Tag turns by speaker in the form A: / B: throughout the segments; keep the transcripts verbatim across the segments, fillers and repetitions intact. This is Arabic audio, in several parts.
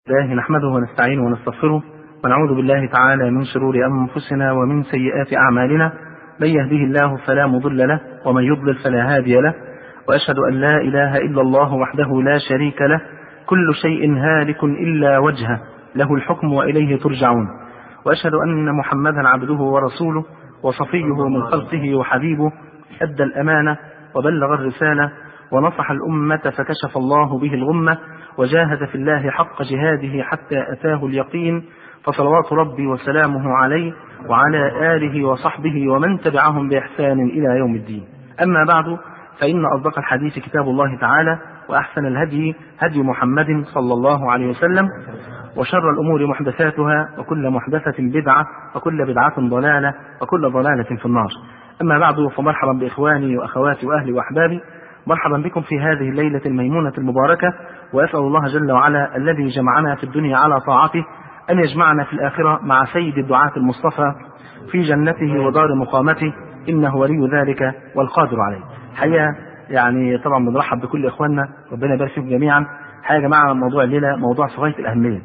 A: الله نحمده ونستعينه ونستغفره ونعوذ بالله تعالى من شرور أنفسنا ومن سيئات أعمالنا. من يهده الله فلا مضل له ومن يضلل فلا هادي له، وأشهد أن لا إله إلا الله وحده لا شريك له، كل شيء هالك إلا وجهه، له الحكم وإليه ترجعون. وأشهد أن محمدا عبده ورسوله وصفيه من خلقه وحبيبه، أدى الأمانة وبلغ الرسالة ونصح الأمة فكشف الله به الغمة، وجاهد في الله حق جهاده حتى أتاه اليقين، فصلوات ربي وسلامه عليه وعلى آله وصحبه ومن تبعهم بإحسان إلى يوم الدين. أما بعد، فإن أصدق الحديث كتاب الله تعالى، وأحسن الهدي هدي محمد صلى الله عليه وسلم، وشر الأمور محدثاتها، وكل محدثة بدعة، وكل بدعة ضلالة، وكل ضلالة في النار. أما بعد، فمرحبا بإخواني وأخواتي وأهلي وأحبابي، مرحبا بكم في هذه الليلة الميمونة المباركة، وأسأل الله جل وعلا الذي جمعنا في الدنيا على طاعته أن يجمعنا في الآخرة مع سيد الدعاة المصطفى في جنته ودار مقامته، إنه ولي ذلك والقادر عليه. حقيقة يعني طبعا بنرحب بكل إخواننا، ربنا يبارك فيكم جميعا. حقيقة يا جماعة، موضوع الليلة موضوع في غاية الأهمية.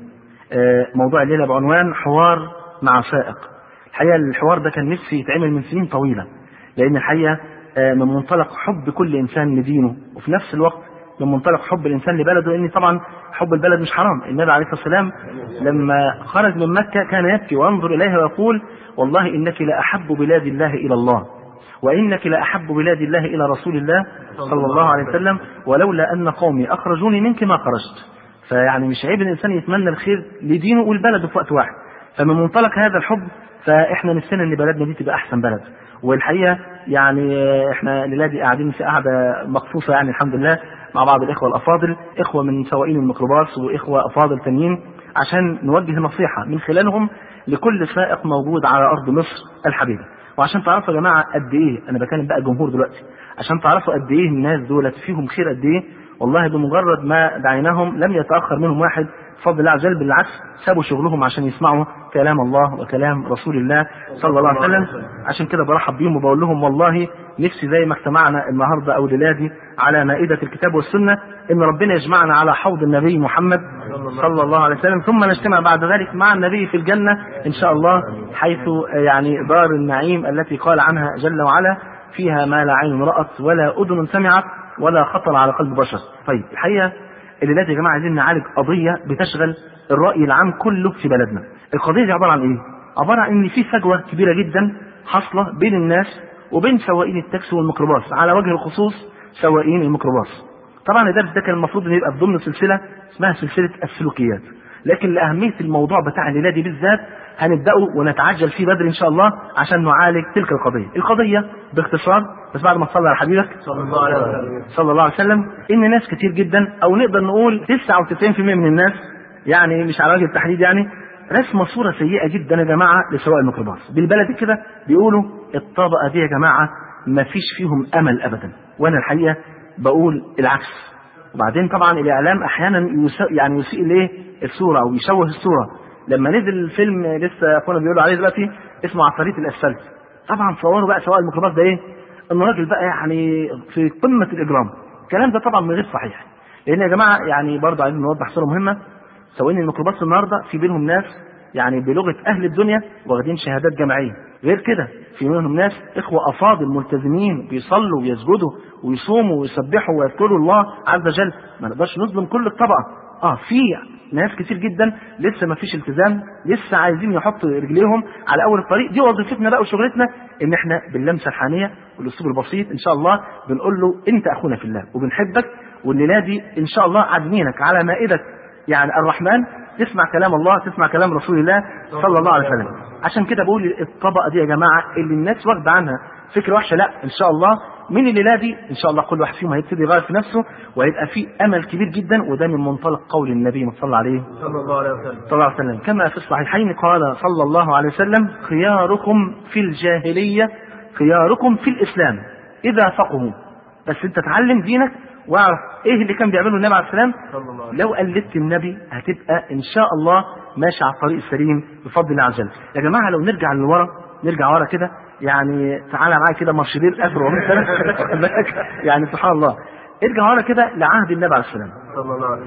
A: موضوع الليلة بعنوان حوار مع سائق. الحقيقة الحوار ده كان نفسي يتعمل من سنين طويلة، لأن الحقيقة من منطلق حب كل إنسان لدينه، وفي نفس الوقت من منطلق حب الإنسان لبلده، لأن طبعا حب البلد مش حرام. النبي عليه الصلاة والسلام لما خرج من مكة كان يبكي وينظر إليها ويقول: والله إنك لأحب بلاد الله إلى الله، وإنك لأحب بلاد الله إلى رسول الله صلى الله عليه وسلم، ولولا أن قومي أخرجوني منك ما خرجت. فيعني مش عيب الإنسان يتمنى الخير لدينه والبلد في وقت واحد. فمن منطلق هذا الحب فإحنا نفسنا إن بلدنا دي تبقى أحسن بلد. والحقيقة يعني إحنا ليلادي قاعدين في قعدة مخصوصة، يعني الحمد لله، مع بعض الإخوة الأفاضل، إخوة من سواقين الميكروباص وإخوة أفاضل تانيين، عشان نوجه نصيحة من خلالهم لكل سائق موجود على أرض مصر الحبيبة. وعشان تعرفوا يا جماعة قد إيه، أنا بكلم بقى الجمهور دلوقتي، عشان تعرفوا قد إيه الناس دولت فيهم خير قد إيه. والله بمجرد ما دعيناهم لم يتأخر منهم واحد بفضل الله عز وجل، بالعكس سابوا شغلهم عشان يسمعوا كلام الله وكلام رسول الله صلى الله عليه وسلم. عشان كده برحب بيهم وبقول لهم والله نفسي زي ما اجتمعنا النهارده او ليلادي على مائدة الكتاب والسنة، ان ربنا يجمعنا على حوض النبي محمد صلى الله عليه وسلم، ثم نجتمع بعد ذلك مع النبي في الجنة ان شاء الله، حيث يعني دار النعيم التي قال عنها جل وعلا: فيها ما لا عين رأت ولا أذن سمعت ولا خطر على قلب بشر. طيب الحقيقة الليلة يا جماعة عايزين نعالج قضية بتشغل الرأي العام كله في بلدنا. القضية دي عبارة عن ايه؟ عبارة عن ان في فجوة كبيرة جدا حاصلة بين الناس وبين سواقين التاكسي والميكروباص، على وجه الخصوص سواقين الميكروباص. طبعا الدرس ده كان المفروض ان يبقى ضمن سلسلة اسمها سلسلة السلوكيات، لكن لأهمية الموضوع بتاع الليلة دي بالذات هنبدأه ونتعجل فيه بدري ان شاء الله عشان نعالج تلك القضية. القضية باختصار، بس بعد ما تصلي على حبيبك صلى الله عليه وسلم صلى الله عليه وسلم، ان ناس كتير جدا، او نقدر نقول تسعة وتسعين بالمئة من الناس، يعني مش على وجه التحديد، يعني رسمة صورة سيئة جدا يا جماعة لسواق الميكروباص. بالبلدي كده بيقولوا الطبقة دي يا جماعة ما فيش فيهم أمل أبدا، وأنا الحقيقة بقول العكس. وبعدين طبعا الإعلام أحيانا يعني يسيء ليه الصورة أو يشوه الصورة. لما نزل الفيلم لسه أخونا بيقولوا عليه دلوقتي اسمه عفاريت الأسفلت، طبعا صوروا بقى سواق الميكروباص ده إيه؟ إنه راجل بقى يعني في قمة الإجرام. الكلام ده طبعا من غير صحيح، لأن يا جماعة يعني برضه عايزين نوضح صورة مهمة. سواقين الميكروباص النهارده في بينهم ناس يعني بلغة أهل الدنيا واخدين شهادات جامعية، غير كده في منهم ناس إخوة أفاضل ملتزمين بيصلوا ويسجدوا ويصوموا ويسبحوا ويذكروا الله عز وجل. ما نقدرش نظلم كل الطبقة. اه في ناس كتير جدا لسه ما فيش التزام، لسه عايزين يحطوا رجليهم على أول الطريق. دي وظيفتنا بقى وشغلتنا، إن إحنا باللمسة الحانية والأسلوب البسيط إن شاء الله بنقول له أنت أخونا في الله وبنحبك، والليلة دي إن شاء الله عازمينك على مائدة يعني الرحمن، تسمع كلام الله، تسمع كلام رسول الله صلى الله عليه وسلم. عشان كده بقول الطبقة دي يا جماعة اللي الناس واخدة عنها فكرة وحشة، لا إن شاء الله من الليلة دي إن شاء الله كل واحد فيهم هيبتدي يغير في نفسه، وهيبقى فيه أمل كبير جدا. وده من منطلق قول النبي صلى الله عليه صلى الله عليه وسلم صلى الله عليه وسلم كما في الصحيحين قال صلى الله عليه وسلم: خياركم في الجاهلية خياركم في الإسلام إذا فقهوا. بس أنت تعلم دينك واعرف ايه اللي كان بيعمله النبي عليه السلام. لو قلدت النبي هتبقى ان شاء الله ماشي على الطريق السليم بفضل الله عز وجل. يا جماعه لو نرجع لورا، نرجع ورا كده، يعني تعالى معايا كده مارشدير ألف وأربعمائة سنة يعني سبحان الله، ارجع ورا كده لعهد النبي عليه السلام صلى الله عليه وسلم.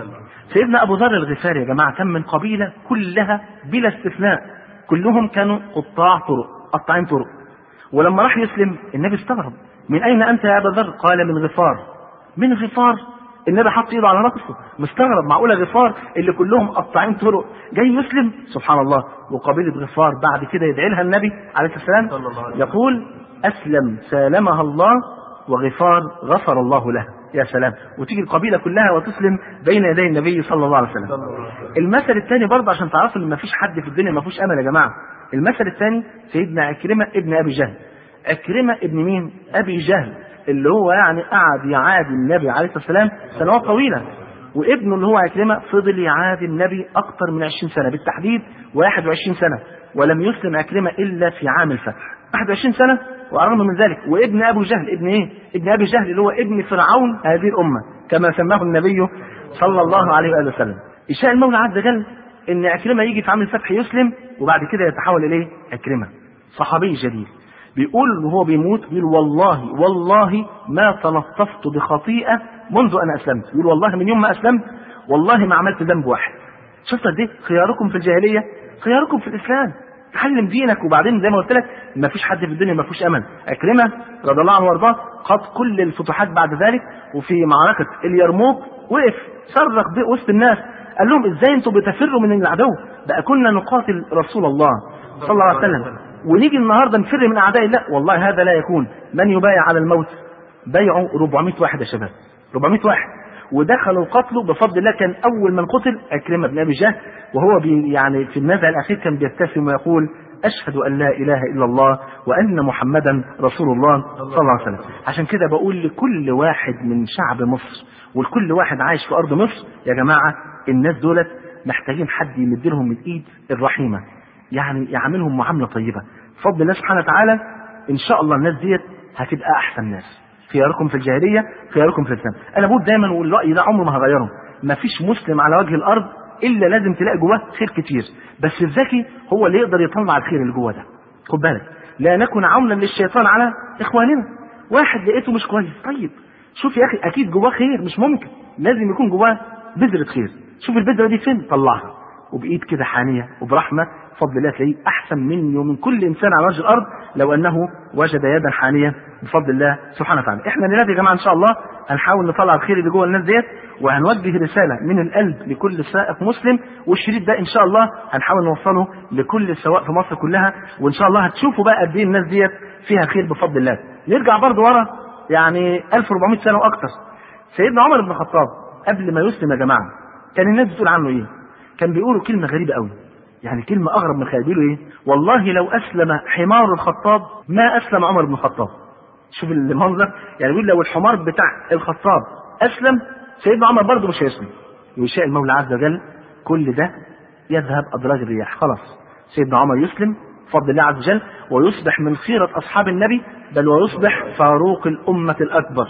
A: سيدنا ابو ذر الغفاري يا جماعه كان من قبيله كلها بلا استثناء كلهم كانوا قطاع طرق، قطاعين طرق. ولما راح يسلم النبي استغرب، من اين انت يا ابا ذر؟ قال من غفار. من غفار؟ النبي حط ايده على راسه مستغرب، معقوله غفار اللي كلهم قطاعين طرق جاي يسلم؟ سبحان الله. وقبيله غفار بعد كده يدعي لها النبي عليه السلام يقول اسلم سالمها الله وغفار غفر الله له. يا سلام. وتيجي القبيله كلها وتسلم بين يدي النبي صلى الله عليه وسلم. المثل الثاني برضه عشان تعرفوا ان ما فيش حد في الدنيا ما فيهوش امل يا جماعه. المثل الثاني سيدنا عكرمه ابن ابي جهل. عكرمه ابن مين؟ ابي جهل، اللي هو يعني قعد يعادي النبي عليه الصلاه والسلام سنوات طويله، وابنه اللي هو عكرمه فضل يعادي النبي اكثر من عشرين سنه، بالتحديد واحد وعشرين سنه، ولم يسلم عكرمه الا في عام الفتح. واحد وعشرين سنه وأرغم من ذلك. وابن ابو جهل ابن ايه؟ ابن ابي جهل اللي هو ابن فرعون هذه الامه كما سماه النبي صلى الله عليه واله وسلم. يشاء المولى عز وجل ان عكرمه يجي في عام الفتح يسلم، وبعد كده يتحول اليه عكرمه صحابي جليل. بيقول وهو بيموت بيقول والله والله ما تلطفت بخطيئه منذ ان اسلمت. بيقول والله من يوم ما اسلمت والله ما عملت ذنب واحد. شفت قد ايه خياركم في الجاهليه خياركم في الاسلام. تعلم دينك، وبعدين زي ما قلت لك ما فيش حد في الدنيا ما فيهوش امل. عكرمه رضي الله عنه وارضاه خاض كل الفتوحات بعد ذلك، وفي معركه اليرموك وقف صرخ وسط الناس قال لهم ازاي انتم بتفروا من العدو؟ بقى كنا نقاتل رسول الله صلى الله عليه وسلم ونيجي النهارده نفر من اعداء الله؟ والله هذا لا يكون. من يبايع على الموت؟ بيعوا أربعمائة واحد يا شباب، أربعمائة واحد، ودخلوا قتله بفضل الله. كان اول من قتل عكرمه بن ابي جهل، وهو بي يعني في النزع الاخير كان بيبتسم ويقول اشهد ان لا اله الا الله وان محمدا رسول الله صلى الله عليه وسلم. عشان كده بقول لكل واحد من شعب مصر ولكل واحد عايش في ارض مصر يا جماعه الناس دولت محتاجين حد يمد لهم الايد الرحيمه، يعني يعاملهم معامله طيبه. بفضل الله سبحانه وتعالى ان شاء الله الناس ديت هتبقى احسن ناس. خياركم في الجاهليه خياركم في الاسلام. انا بقول دايما والراي ده عمره ما هغيره، ما فيش مسلم على وجه الارض الا لازم تلاقي جواه خير كتير، بس الذكي هو اللي يقدر يطلع الخير اللي جواه ده. خد بالك لا نكن عونا للشيطان على اخواننا. واحد لقيته مش كويس، طيب شوف يا اخي اكيد جواه خير، مش ممكن لازم يكون جواه بذره خير. شوف البذره دي فين، طلعها وبايد كده حانيه وبرحمه، بفضل الله تلاقيه احسن مني ومن كل انسان على وجه الارض لو انه وجد يدا حانيه بفضل الله سبحانه وتعالى. احنا ننادي يا جماعه ان شاء الله هنحاول نطلع الخير اللي جوه الناس ديت، وهنوجه رساله من القلب لكل سائق مسلم، والشريط ده ان شاء الله هنحاول نوصله لكل سواق في مصر كلها، وان شاء الله هتشوفوا بقى قد ايه الناس ديت فيها خير بفضل الله. نرجع برضه ورا يعني ألف وأربعمائة سنه واكثر. سيدنا عمر بن الخطاب قبل ما يسلم يا جماعه كان الناس بتقول عنه ايه؟ كان بيقولوا كلمه غريبه قوي، يعني كلمه اغرب من الخيال. بيقولوا ايه؟ والله لو اسلم حمار الخطاب ما اسلم عمر بن الخطاب. شوف المنظر، يعني بيقول لو الحمار بتاع الخطاب اسلم سيدنا عمر برضه مش هيسلم. ويشاء المولى عز وجل كل ده يذهب ادراج الرياح. خلاص سيدنا عمر يسلم بفضل الله عز وجل ويصبح من خيرة اصحاب النبي، بل ويصبح فاروق الامه الاكبر.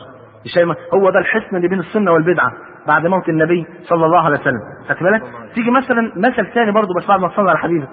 A: هو ده الحسن اللي بين السنه والبدعه بعد موت النبي صلى الله عليه وسلم. خدت بالك؟ تيجي مثلا مثل ثاني برضه بس بعد ما تصلي على حبيبك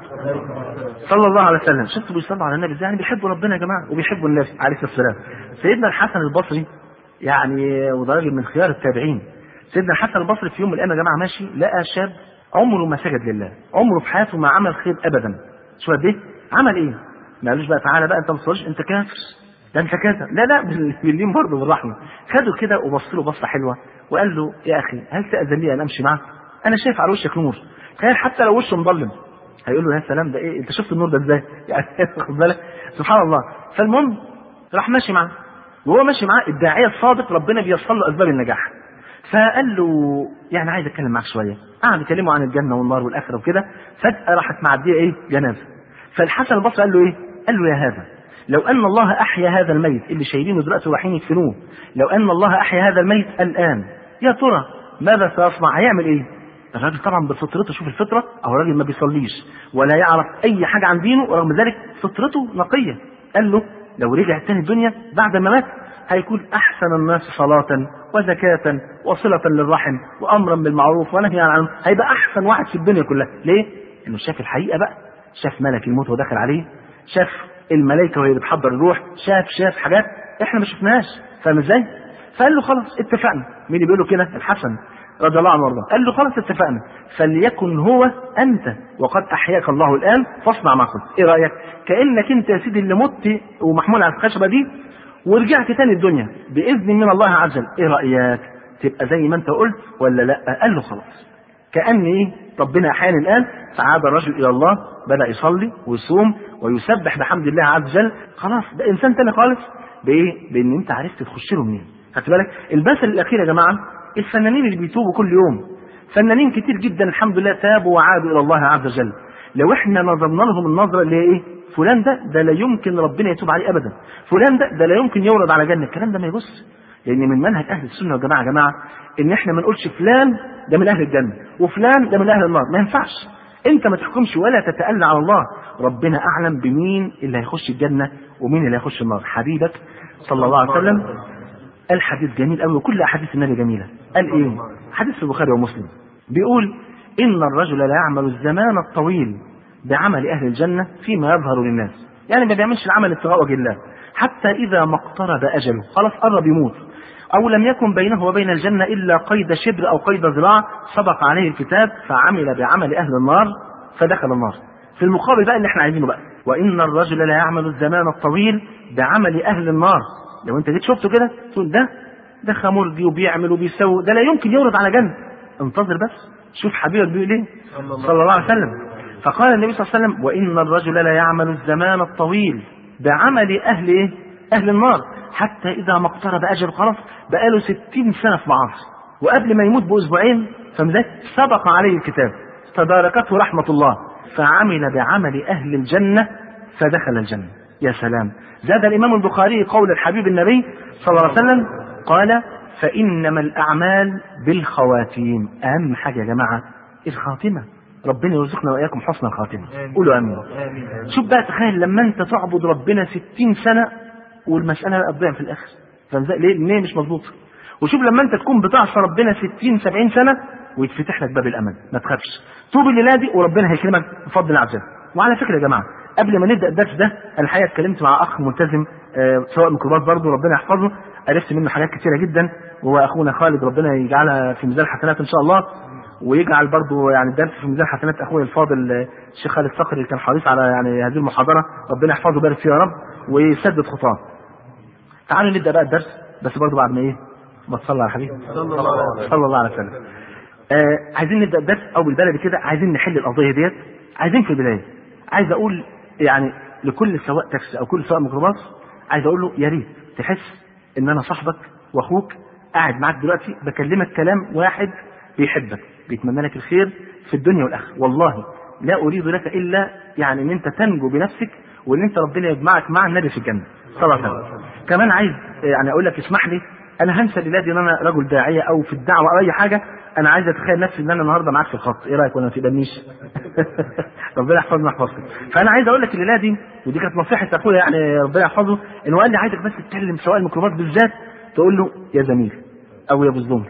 A: صلى الله عليه وسلم. شفتوا بيصلوا على النبي ازاي؟ يعني بيحبوا ربنا يا جماعه وبيحبوا النبي عليه الصلاه والسلام. سيدنا الحسن البصري يعني وده راجل من خيار التابعين. سيدنا الحسن البصري في يوم من الايام يا جماعه ماشي لقى شاب عمره ما سجد لله، عمره في حياته ما عمل خير ابدا. شو قد ايه؟ عمل ايه؟ ما قالوش بقى تعالى بقى انت ما تصليش انت كافر، ده انت كذا، لا لا باللين برضه بالرحمه. خده كده وبص له بصه حلوه وقال له يا اخي هل تأذن لي ان امشي معك؟ انا شايف على وشك نور. تخيل حتى لو وشه مظلم هيقول له يا سلام ده ايه انت شفت النور ده ازاي؟ يعني خد بالك سبحان الله. فالمهم راح ماشي معاه، وهو ماشي معاه الداعيه الصادق ربنا بيصل له اسباب النجاح. فقال له يعني عايز اتكلم معاك شويه. قعد يكلمه عن الجنه والنار والاخره وكده. فجاه راحت معديه ايه؟ جنازه. فالحسن البصري قال له ايه؟ قال له يا هذا لو ان الله احيا هذا الميت اللي شايلينه دلوقتي ورايحين يدفنوه، لو ان الله احيا هذا الميت الان يا ترى ماذا سيصنع؟ هيعمل ايه؟ الراجل طبعا بفطرته، شوف الفطره، او الراجل ما بيصليش ولا يعرف اي حاجه عن دينه ورغم ذلك فطرته نقيه. قال له لو رجع تاني الدنيا بعد ما مات هيكون احسن الناس صلاه وزكاه وصله للرحم وامرا بالمعروف ونهي عن المنكر، هيبقى احسن واحد في الدنيا كلها. ليه؟ انه شاف الحقيقه بقى، شاف ملك الموت ودخل عليه، شاف الملائكه وهي بتحضر الروح، شاف شاف حاجات احنا ما شفناهاش. فاهم ازاي؟ فقال له خلاص اتفقنا. مين اللي بيقول له كده؟ الحسن. رضي الله عنه وارضاه. قال له خلاص اتفقنا، فليكن هو انت وقد احياك الله الان فاصنع ما قلت. ايه رايك؟ كانك انت يا سيدي اللي مت ومحمول على الخشبه دي ورجعت تاني الدنيا باذن من الله عز وجل. ايه رايك؟ تبقى زي ما انت قلت ولا لا؟ قال له خلاص، كأن ايه ربنا احياني الان. فعاد الرجل الى الله، بدأ يصلي ويصوم ويسبح بحمد الله عز وجل. خلاص ده انسان تاني خالص. بايه؟ بان انت عرفت تخش له منين. خدت بالك؟ المثل الاخير يا جماعه، الفنانين اللي بيتوبوا كل يوم، فنانين كتير جدا الحمد لله تابوا وعادوا الى الله عز وجل. لو احنا نظرنا لهم النظره اللي هي ايه، فلان ده ده لا يمكن ربنا يتوب عليه ابدا، فلان ده ده لا يمكن يورد على جنه، الكلام ده ما يبص. لان من منهج اهل السنه والجماعه يا جماعه ان احنا ما نقولش فلان ده من اهل الجنه وفلان ده من اهل النار، ما ينفعش. انت ما تحكمش ولا تتألى على الله، ربنا اعلم بمين اللي هيخش الجنه ومين اللي هيخش النار. حبيبك صلى الله عليه وسلم قال حديث جميل قوي، وكل احاديث النبي جميله. قال ايه؟ حديث في البخاري ومسلم، بيقول ان الرجل لا يعمل الزمان الطويل بعمل اهل الجنه فيما يظهر للناس، يعني ما بيعملش العمل ابتغاء وجه الله، حتى اذا ما اقترب اجله، خلاص قرب يموت، او لم يكن بينه وبين الجنه الا قيد شبر او قيد ذراع، سبق عليه الكتاب فعمل بعمل اهل النار فدخل النار. في المقابل بقى اللي احنا عايزينه بقى، وان الرجل لا يعمل الزمان الطويل بعمل اهل النار. لو انت جيت شفته كده تقول ده ده خمرجي وبيعمل وبيسوي، ده لا يمكن يورد على جنه. انتظر بس، شوف حبيبك بيقول ايه صلى الله عليه وسلم. فقال النبي صلى الله عليه وسلم وان الرجل لا يعمل الزمان الطويل بعمل اهل ايه؟ اهل النار، حتى اذا ما اقترب اجله، خلاص بقاله ستين سنه في معاصي، وقبل ما يموت باسبوعين فمذاك سبق عليه الكتاب تداركته رحمه الله فعمل بعمل اهل الجنه فدخل الجنه. يا سلام. زاد الامام البخاري قول الحبيب النبي صلى الله عليه وسلم قال فانما الاعمال بالخواتيم. اهم حاجه يا جماعه الخاتمه، ربنا يرزقنا واياكم حسن الخاتمه. قولوا امين. شوف بقى، تخيل لما انت تعبد ربنا ستين سنه والمساله تضيع في الاخر، ليه؟ ليه مش مظبوط. وشوف لما انت تكون بتعصى ربنا ستين سبعين سنه ويتفتح لك باب الامل، ما تخافش، توب الليله دي وربنا هيكرمك بفضل الله عز وجل. وعلى فكره يا جماعه، قبل ما نبدا الدرس ده الحقيقه اتكلمت مع اخ ملتزم آه سواء ميكروباص برضه ربنا يحفظه، عرفت منه حاجات كثيره جدا، وهو اخونا خالد ربنا يجعلها في ميزان حسنات ان شاء الله، ويجعل برضه يعني الدرس في ميزان حسنات اخويا الفاضل الشيخ خالد صقر اللي كان حريص على يعني هذه المحاضره، ربنا يحفظه ويبارك فيه يا رب ويسدد خطاه. تعالوا نبدا بقى الدرس، بس برضه بعد ما ايه؟ ما تصلي على حبيبي صلى الله عليه وسلم. آه عايزين نبدا الدرس او بالبلدي كده، عايزين نحل القضيه ديت. عايزين في البدايه عايز اقول يعني لكل سواق تاكسي او كل سواق ميكروباص، عايز اقول له يا ريت تحس ان انا صاحبك واخوك قاعد معاك دلوقتي بكلمك كلام واحد بيحبك بيتمنى لك الخير في الدنيا والاخره. والله لا اريد لك الا يعني ان انت تنجو بنفسك وان انت ربنا يجمعك مع النبي في الجنه صلى الله عليه وسلم. كمان عايز يعني اقول لك اسمح لي، انا هنسى للادي ان انا رجل داعيه او في الدعوه او اي حاجه، انا عايز اتخيل نفسي ان انا النهارده معاك في الخط. ايه رايك ولا ما تقبلنيش؟ ربنا يحفظنا ويحفظك. فانا عايز اقول لك الليله دي، ودي كانت نصيحه اخويا يعني ربنا يحفظه، انه قال لي عايزك بس تتكلم سواء الميكروباص بالذات تقول له يا زميل او يا ابو الزمر.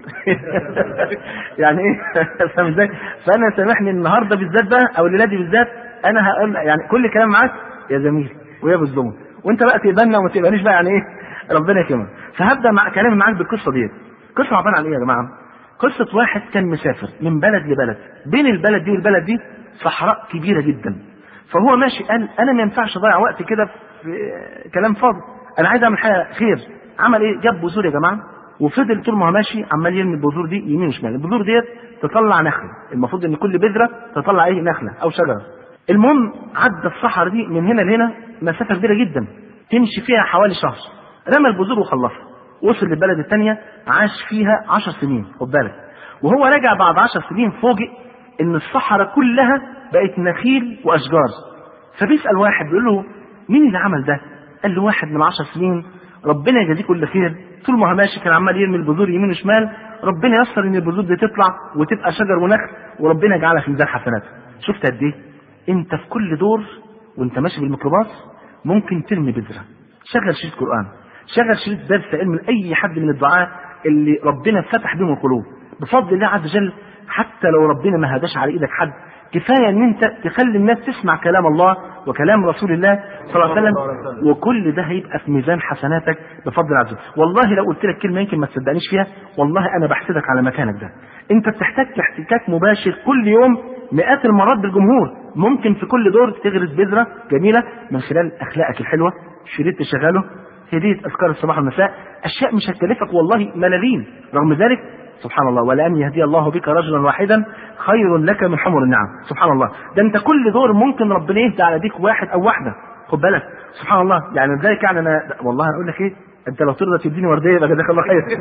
A: يعني ايه؟ فاهم ازاي؟ فانا سامحني النهارده بالذات بقى او الليله دي بالذات، انا هقول يعني كل كلام معاك يا زميل ويا ابو الزمر، وانت بقى تقبلنا وما تقبلنيش بقى يعني ايه؟ ربنا يكرمك. فهبدا مع كلامي معاك بالقصه ديت. قصه عباره عن ايه يا جماعه؟ قصه واحد كان مسافر من بلد لبلد، بين البلد دي والبلد دي صحراء كبيره جدا، فهو ماشي قال انا ما ينفعش اضيع وقت كده في كلام فاضي، انا عايز اعمل حاجه خير. عمل ايه؟ جاب بذور يا جماعه، وفضل طول ما هو ماشي عمال يرمي البذور دي يمين وشمال. البذور ديت تطلع نخله، المفروض ان كل بذره تطلع ايه؟ نخله او شجره. المهم عدى الصحراء دي من هنا لهنا مسافه كبيره جدا تمشي فيها حوالي شهر، رمى البذور وخلصها، وصل للبلد الثانيه عاش فيها عشر سنين. خد بالك، وهو راجع بعد عشر سنين فوجئ ان الصحراء كلها بقت نخيل واشجار. فبيسال واحد بيقول له مين اللي عمل ده؟ قال له واحد من عشر سنين ربنا يجازيه كل خير، طول ما هو ماشي كان عمال يرمي البذور يمين وشمال، ربنا يسر ان البذور دي تطلع وتبقى شجر ونخل وربنا يجعلها في ميزان حسناته. شفت قد ايه؟ انت في كل دور وانت ماشي بالميكروباص ممكن ترمي بذره. شغل شريط قران، شغل شريط درس علم لاي حد من الدعاء اللي ربنا فتح بهم القلوب بفضل الله عز وجل. حتى لو ربنا ما هداش على ايدك حد، كفايه ان انت تخلي الناس تسمع كلام الله وكلام رسول الله صلى الله عليه وسلم، وكل ده هيبقى في ميزان حسناتك بفضل الله عز وجل. والله لو قلت لك كلمه يمكن ما تصدقنيش فيها، والله انا بحسدك على مكانك ده. انت بتحتاج احتكاك مباشر كل يوم مئات المرات بالجمهور. ممكن في كل دور تغرس بذرة جميلة من خلال اخلاقك الحلوة، شريط تشغله، هدية اذكار الصباح والمساء، اشياء مش هتكلفك والله ملايين. رغم ذلك سبحان الله، ولأن يهدي الله بك رجلا واحدا خير لك من حمر النعم. سبحان الله، ده انت كل دور ممكن ربنا يهدي على ديك واحد او واحده، خد بالك. سبحان الله، يعني ذلك يعني انا والله اقول لك ايه، انت لو ترضى تديني ورديه يبقى جزاك الله خير.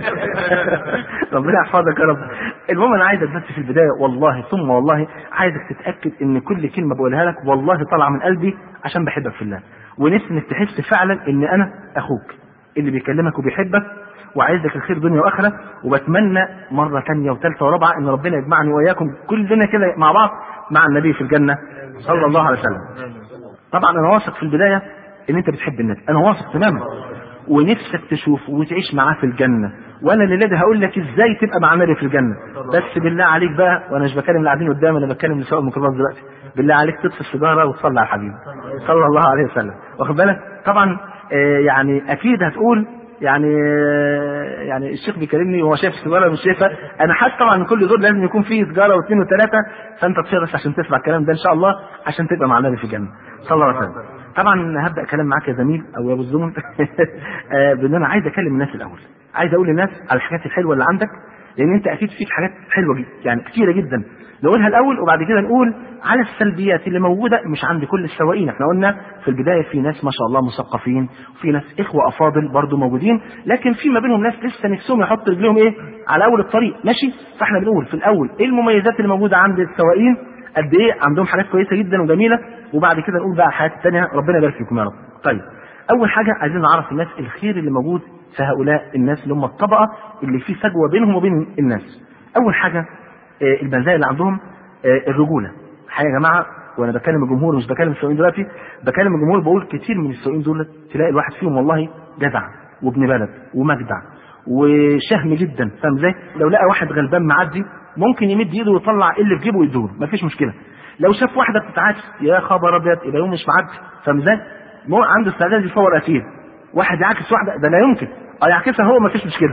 A: ربنا يحفظك يا رب. المهم انا عايزك بس في البدايه والله ثم والله عايزك تتاكد ان كل كلمه بقولها لك والله طالعه من قلبي عشان بحبك في الله، ونفسي انك تحس فعلا ان انا اخوك اللي بيكلمك وبيحبك وعايزك الخير دنيا واخره. وبتمنى مره ثانيه وثالثه ورابعه ان ربنا يجمعني واياكم كلنا كده مع بعض مع النبي في الجنه صلى الله عليه وسلم. طبعا انا واثق في البدايه ان انت بتحب النبي، انا واثق تماما، ونفسك تشوفه وتعيش معاه في الجنه. وانا اللي لازم هقول لك ازاي تبقى مع النبي في الجنه. بس بالله عليك بقى، وانا مش بكلم اللي قاعدين قدامي، انا بتكلم لسواق الميكروباص دلوقتي، بالله عليك تطفي السيجاره وتصلي على الحبيب صلى الله عليه وسلم، واخد بالك. طبعا آه يعني اكيد هتقول يعني يعني الشيخ بيكلمني وهو شايف السيجاره مش شايفها. انا حاسس طبعا ان كل دول لازم يكون فيه سيجاره واثنين وثلاثه، فانت تصير بس عشان تسمع الكلام ده ان شاء الله عشان تبقى مع النبي في الجنه صلى الله عليه وسلم. طبعا هبدا كلام معاك يا زميل او يا ابو الزمن بان انا عايز اكلم الناس الاول، عايز اقول للناس على الحاجات الحلوه اللي عندك، لان انت اكيد فيك حاجات حلوه جدا يعني كثيره جدا، نقولها الاول وبعد كده نقول على السلبيات اللي موجوده مش عند كل السواقين. احنا قلنا في البدايه في ناس ما شاء الله مثقفين، وفي ناس اخوه افاضل برضو موجودين، لكن في ما بينهم ناس لسه نفسهم يحطوا رجليهم ايه على اول الطريق ماشي. فاحنا بنقول في الاول ايه المميزات اللي موجوده عند السواقين، قد ايه عندهم حاجات كويسه جدا وجميله، وبعد كده نقول بقى الحاجات الثانيه. ربنا يبارك فيكم يا رب. طيب اول حاجه عايزين نعرف الناس الخير اللي موجود في هؤلاء الناس اللي هم الطبقه اللي في فجوه بينهم وبين الناس. اول حاجه آه المزايا اللي عندهم آه الرجوله. الحقيقه يا جماعه، وانا بكلم الجمهور مش بكلم السواقين دلوقتي، بكلم الجمهور بقول كتير من السواقين دول تلاقي الواحد فيهم والله جدع وابن بلد ومجدع وشهم جدا، فاهم ازاي؟ لو لقى واحد غلبان معدي ممكن يمد ايده ويطلع اللي في جيبه ويدوله مفيش مشكله. لو شاف واحده بتتعاكس يا خبر ابيض يبقى يوم مش معدي، فاهم ازاي؟ مو عنده استعداد يصور اسير. واحد يعاكس واحده ده لا يمكن، اه يعكسها هو مفيش مشكله.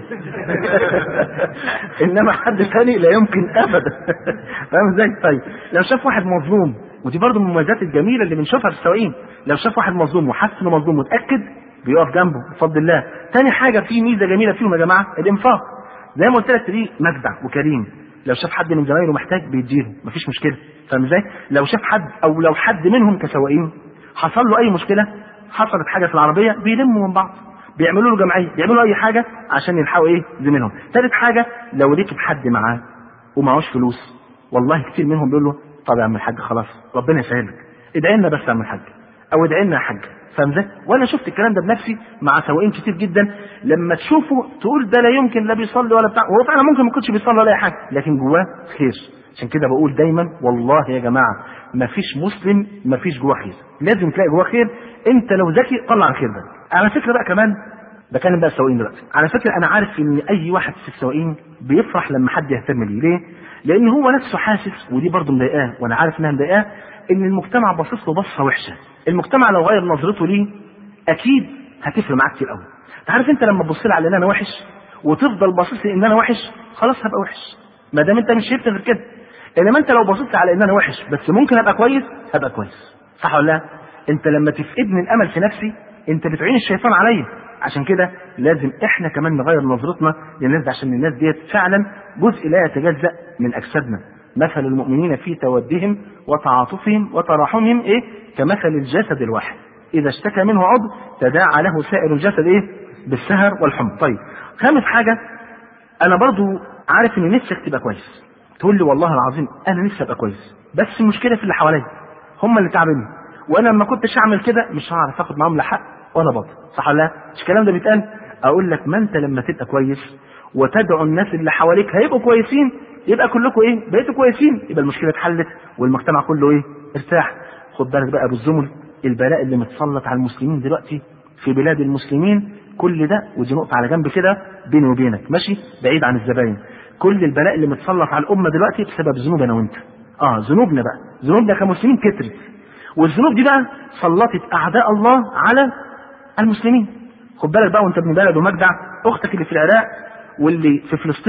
A: انما حد ثاني لا يمكن ابدا. فاهم ازاي؟ طيب لو شاف واحد مظلوم، ودي برضه من المميزات الجميله اللي بنشوفها في السواقين، لو شاف واحد مظلوم وحس انه مظلوم متاكد بيقف جنبه بفضل الله. تاني حاجه في ميزه جميله فيهم يا جماعه الانفاق، زي ما قلت لك دي مجدع وكريم. لو شاف حد من زمايله محتاج بيديله مفيش مشكله، فاهم ازاي؟ لو شاف حد او لو حد منهم كسواقين حصل له اي مشكله، حصلت حاجه في العربيه بيلموا من بعض، بيعملوا له جمعيه، بيعملوا اي حاجه عشان يلحقوا ايه زميلهم. ثالث حاجه لو ركب حد معاه ومعهوش فلوس، والله كتير منهم بيقول له طب يا عم الحاج خلاص ربنا يسهلك، ادعي لنا بس يا عم الحاج، او ادعي لنا يا حاج، فاهم ازاي؟ وانا شفت الكلام ده بنفسي مع سواقين كتير جدا، لما تشوفه تقول ده لا يمكن لا بيصلي ولا بتاع، وهو فعلا ممكن ما يكونش بيصلي ولا اي حاجه، لكن جواه خير. عشان كده بقول دايما والله يا جماعه ما فيش مسلم ما فيش جواه خير، لازم تلاقي جواه خير. انت لو ذكي طلع الخير ده. على فكره بقى كمان بكلم بقى السواقين دلوقتي، على فكره انا عارف ان اي واحد في السواقين بيفرح لما حد يهتم ليه. ليه؟ لان هو نفسه حاسس، ودي برضه مضايقاه وانا عارف انها مضايقاه، ان المجتمع باصص له بصه وحشه. المجتمع لو غير نظرته ليه اكيد هتفرق معاك كتير قوي. عارف انت لما تبص لي على ان انا وحش وتفضل باصص لي ان انا وحش، خلاص هبقى وحش ما دام انت مش شايفني غير كده. انما انت لو بصيت على ان انا وحش بس ممكن ابقى كويس، هبقى كويس، صح ولا لا؟ انت لما تفقدني الامل في نفسي انت بتعين الشيطان عليا. عشان كده لازم احنا كمان نغير نظرتنا للناس دي، عشان الناس ديت فعلا جزء لا يتجزأ من اجسادنا. مثل المؤمنين في تودهم وتعاطفهم وتراحمهم ايه؟ كمثل الجسد الواحد اذا اشتكى منه عضو تداعى له سائر الجسد ايه؟ بالسهر والحمى. طيب خامس حاجه، انا برضو عارف ان نفسك تبقى كويس، تقول لي والله العظيم انا نفسي ابقى كويس، بس المشكله في اللي حواليا هم اللي تعبني، وانا لما كنتش اعمل كده مش هعرف اخد معاهم لا حق ولا باطل، صح ولا لا؟ مش الكلام ده بيتقال؟ اقول لك ما انت لما تبقى كويس وتدعو الناس اللي حواليك هيبقوا كويسين، يبقى كلكم ايه؟ بقيتوا كويسين، يبقى المشكله اتحلت والمجتمع كله ايه؟ ارتاح. خد بالك بقى ابو الزمل، البلاء اللي متسلط على المسلمين دلوقتي في بلاد المسلمين كل ده، ودي نقطه على جنب كده بيني وبينك ماشي، بعيد عن الزباين، كل البلاء اللي متسلط على الامه دلوقتي بسبب ذنوب انا وانت. اه ذنوبنا بقى، ذنوبنا كمسلمين كترت، والذنوب دي بقى سلطت اعداء الله على المسلمين. خد بالك بقى وانت ابن بلد ومجدع، اختك اللي في العراق واللي في فلسطين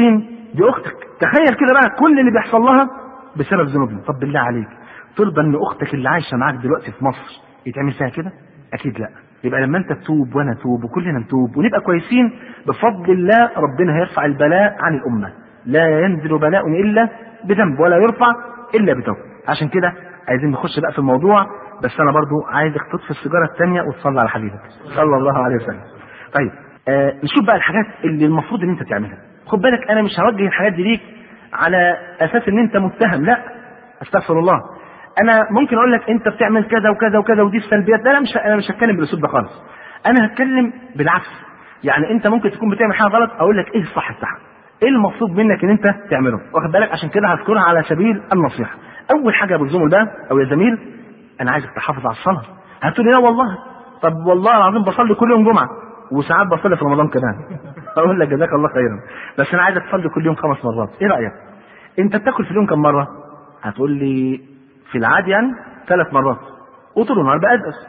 A: دي اختك. تخيل كده بقى كل اللي بيحصل لها بسبب ذنوبنا. طب بالله عليك ترضى ان اختك اللي عايشه معاك دلوقتي في مصر يتعمل فيها كده؟ اكيد لا. يبقى لما انت تتوب وانا اتوب وكلنا نتوب ونبقى كويسين بفضل الله ربنا هيرفع البلاء عن الامه. لا ينزل بلاء الا بذنب ولا يرفع الا بتوبه. عشان كده عايزين نخش بقى في الموضوع، بس انا برضو عايزك تطفي السيجاره الثانيه وتصلي على حبيبك صلى الله عليه وسلم. طيب آه نشوف بقى الحاجات اللي المفروض ان انت تعملها. خد بالك انا مش هوجه الحاجات دي ليك على اساس ان انت متهم، لا استغفر الله. انا ممكن اقول لك انت بتعمل كذا وكذا وكذا ودي السلبيات، لا لا مش انا مش هتكلم بالاسلوب ده خالص. انا هتكلم بالعكس. يعني انت ممكن تكون بتعمل حاجه غلط، اقول لك ايه الصح بتاعها، ايه المطلوب منك ان انت تعمله، واخد بالك؟ عشان كده هذكرها على سبيل النصيحه. اول حاجه يا ابو الزمل ده او يا زميل، انا عايزك تحافظ على الصلاه. هتقول لي لا والله، طب والله العظيم بصلي كل يوم جمعه وساعات بصلي في رمضان كمان. اقول لك جزاك الله خيرا، بس انا عايزك تصلي كل يوم خمس مرات. ايه رايك؟ انت بتاكل في اليوم كم مره؟ هتقول لي في العادي يعني ثلاث مرات وطول النهار بأدقس.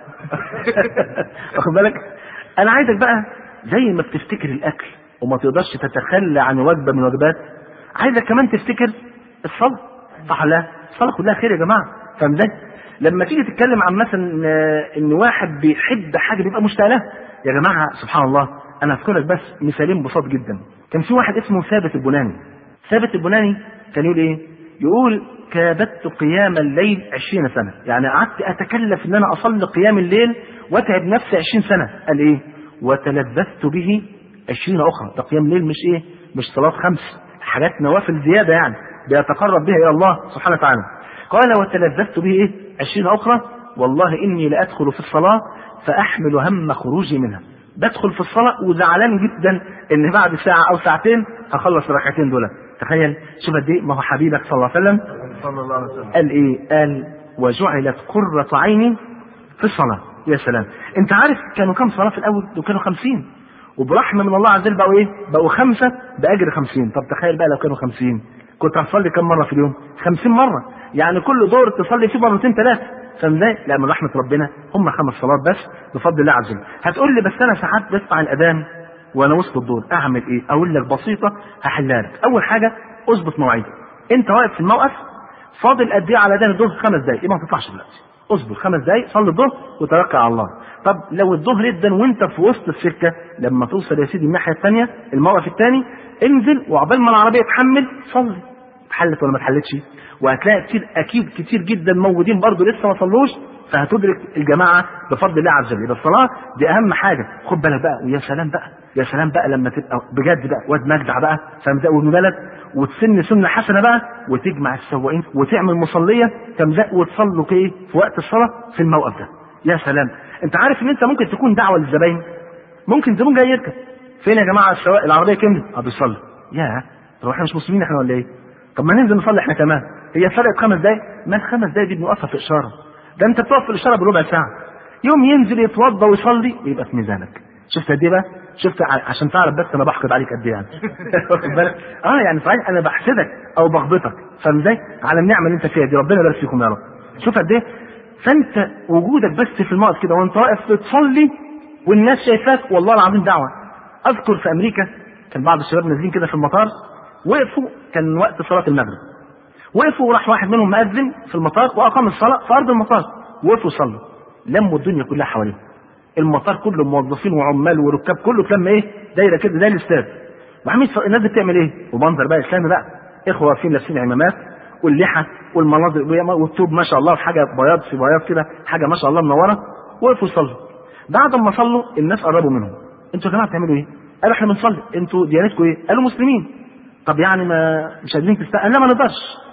A: واخد بالك؟ انا عايزك بقى زي ما بتفتكر الاكل وما تقدرش تتخلى عن وجبه من الوجبات، عايزك كمان تفتكر الصلاه. صح لا؟ الصلاه كلها خير يا جماعه. فاهم ازاي؟ لما تيجي تتكلم عن مثلا ان واحد بيحب حاجه بيبقى مشتاق لها، يا جماعه سبحان الله. انا هذكر لك بس مثالين بساط جدا. كان في واحد اسمه ثابت البناني. ثابت البناني كان يقول ايه؟ يقول كابدت قيام الليل عشرين سنة. يعني قعدت اتكلف ان انا اصلي قيام الليل واتعب نفسي عشرين سنة. قال ايه؟ وتلذذت به عشرين اخرى. ده قيام الليل مش ايه؟ مش صلاة خمس، حاجات نوافل زيادة يعني بيتقرب بها الى الله سبحانه وتعالى. قال وتلذذت به ايه؟ عشرين اخرى. والله اني لادخل في الصلاة فاحمل هم خروجي منها. بدخل في الصلاة وزعلان جدا ان بعد ساعة او ساعتين هخلص الركعتين دول. تخيل شوف قد ايه. ما هو حبيبك صلى الله عليه وسلم صلى الله عليه وسلم قال ايه؟ قال وجعلت قرة عيني في الصلاة. يا سلام. انت عارف كانوا كم صلاة في الاول؟ وكانوا خمسين، وبرحمة من الله عز وجل بقوا ايه؟ بقوا خمسة بأجر خمسين. طب تخيل بقى لو كانوا خمسين كنت هتصلي كم مرة في اليوم؟ خمسين مرة. يعني كل دور تصلي فيه مرتين ثلاثة. فازاي؟ لا من رحمة ربنا هم خمس صلوات بس بفضل الله عز وجل. هتقول لي بس انا ساعات بسمع الاذان وانا وسط الدور اعمل ايه؟ اقول لك بسيطه هحلها لك. اول حاجه اظبط مواعيدك. انت واقف في الموقف فاضل قد ايه على اذان الظهر؟ خمس دقائق. يبقى ما تطلعش دلوقتي، اصبر خمس دقائق صلي الظهر وتوكل على الله. طب لو الظهر ادن وانت في وسط السكه، لما توصل يا سيدي الناحيه الثانيه الموقف الثاني انزل وعقبال ما العربيه تحمل صلي. اتحلت ولا ما اتحلتش؟ وهتلاقي كتير اكيد كتير جدا موجودين برضه لسه ما صلوش، فهتدرك الجماعه بفضل الله عز وجل. يبقى الصلاه دي اهم حاجه. خد بالك بقى. ويا سلام بقى يا سلام بقى لما تبقى بجد بقى واد مجدع بقى فمزق وابن بلد وتسن سنه حسنه بقى وتجمع السواقين وتعمل مصليه تمزق وتصلوا ايه في وقت الصلاه في الموقف ده. يا سلام. انت عارف ان انت ممكن تكون دعوه للزباين. ممكن زبون جاي يركب، فين يا جماعه السواق العربيه كملت؟ اه بيصلي. يا طب احنا مش مسلمين احنا ولا ايه؟ طب ما ننزل نصلي احنا كمان. هي فرقت خمس دقايق؟ ما الخمس دقايق دي بنوقفها في اشاره. ده انت بتقف في الاشاره بربع ساعه. يوم ينزل يتوضى ويصلي ويبقى في ميزانك. شفت قد ايه بقى؟ شفت عشان تعرف بس انا بحقد عليك قد ايه يعني. واخد بالك؟ اه يعني صحيح انا بحسدك او بغبطك، فاهم ازاي؟ على النعمه اللي انت فيها دي، ربنا يبارك فيكم يا رب. شوف قد ايه. فانت وجودك بس في الموقف كده وانت واقف بتصلي والناس شايفاك والله العظيم دعوه. اذكر في امريكا كان بعض الشباب نازلين كده في المطار، وقفوا كان وقت صلاه المغرب، وقفوا وراح واحد منهم مأذن في المطار واقام الصلاه في ارض المطار، وقفوا صلوا. لموا الدنيا كلها حواليهم، المطار كله موظفين وعمال وركاب كله اتلم ايه دايره كده زي الاستاد. وعميد الناس دي بتعمل ايه؟ ومنظر بقى اسلامي بقى، اخوه واقفين لابسين عمامات واللحى والمناظر والثوب ما شاء الله في حاجه بياض في بياض كده، حاجه ما شاء الله منوره. وقفوا يصلوا. بعد ما صلوا الناس قربوا منهم، انتوا يا جماعه بتعملوا ايه؟ قالوا احنا بنصلي. انتوا ديانتكم ايه؟ قالوا مسلمين. طب يعني ما مش قادرين تستقبلوا؟ لا ما نقدرش،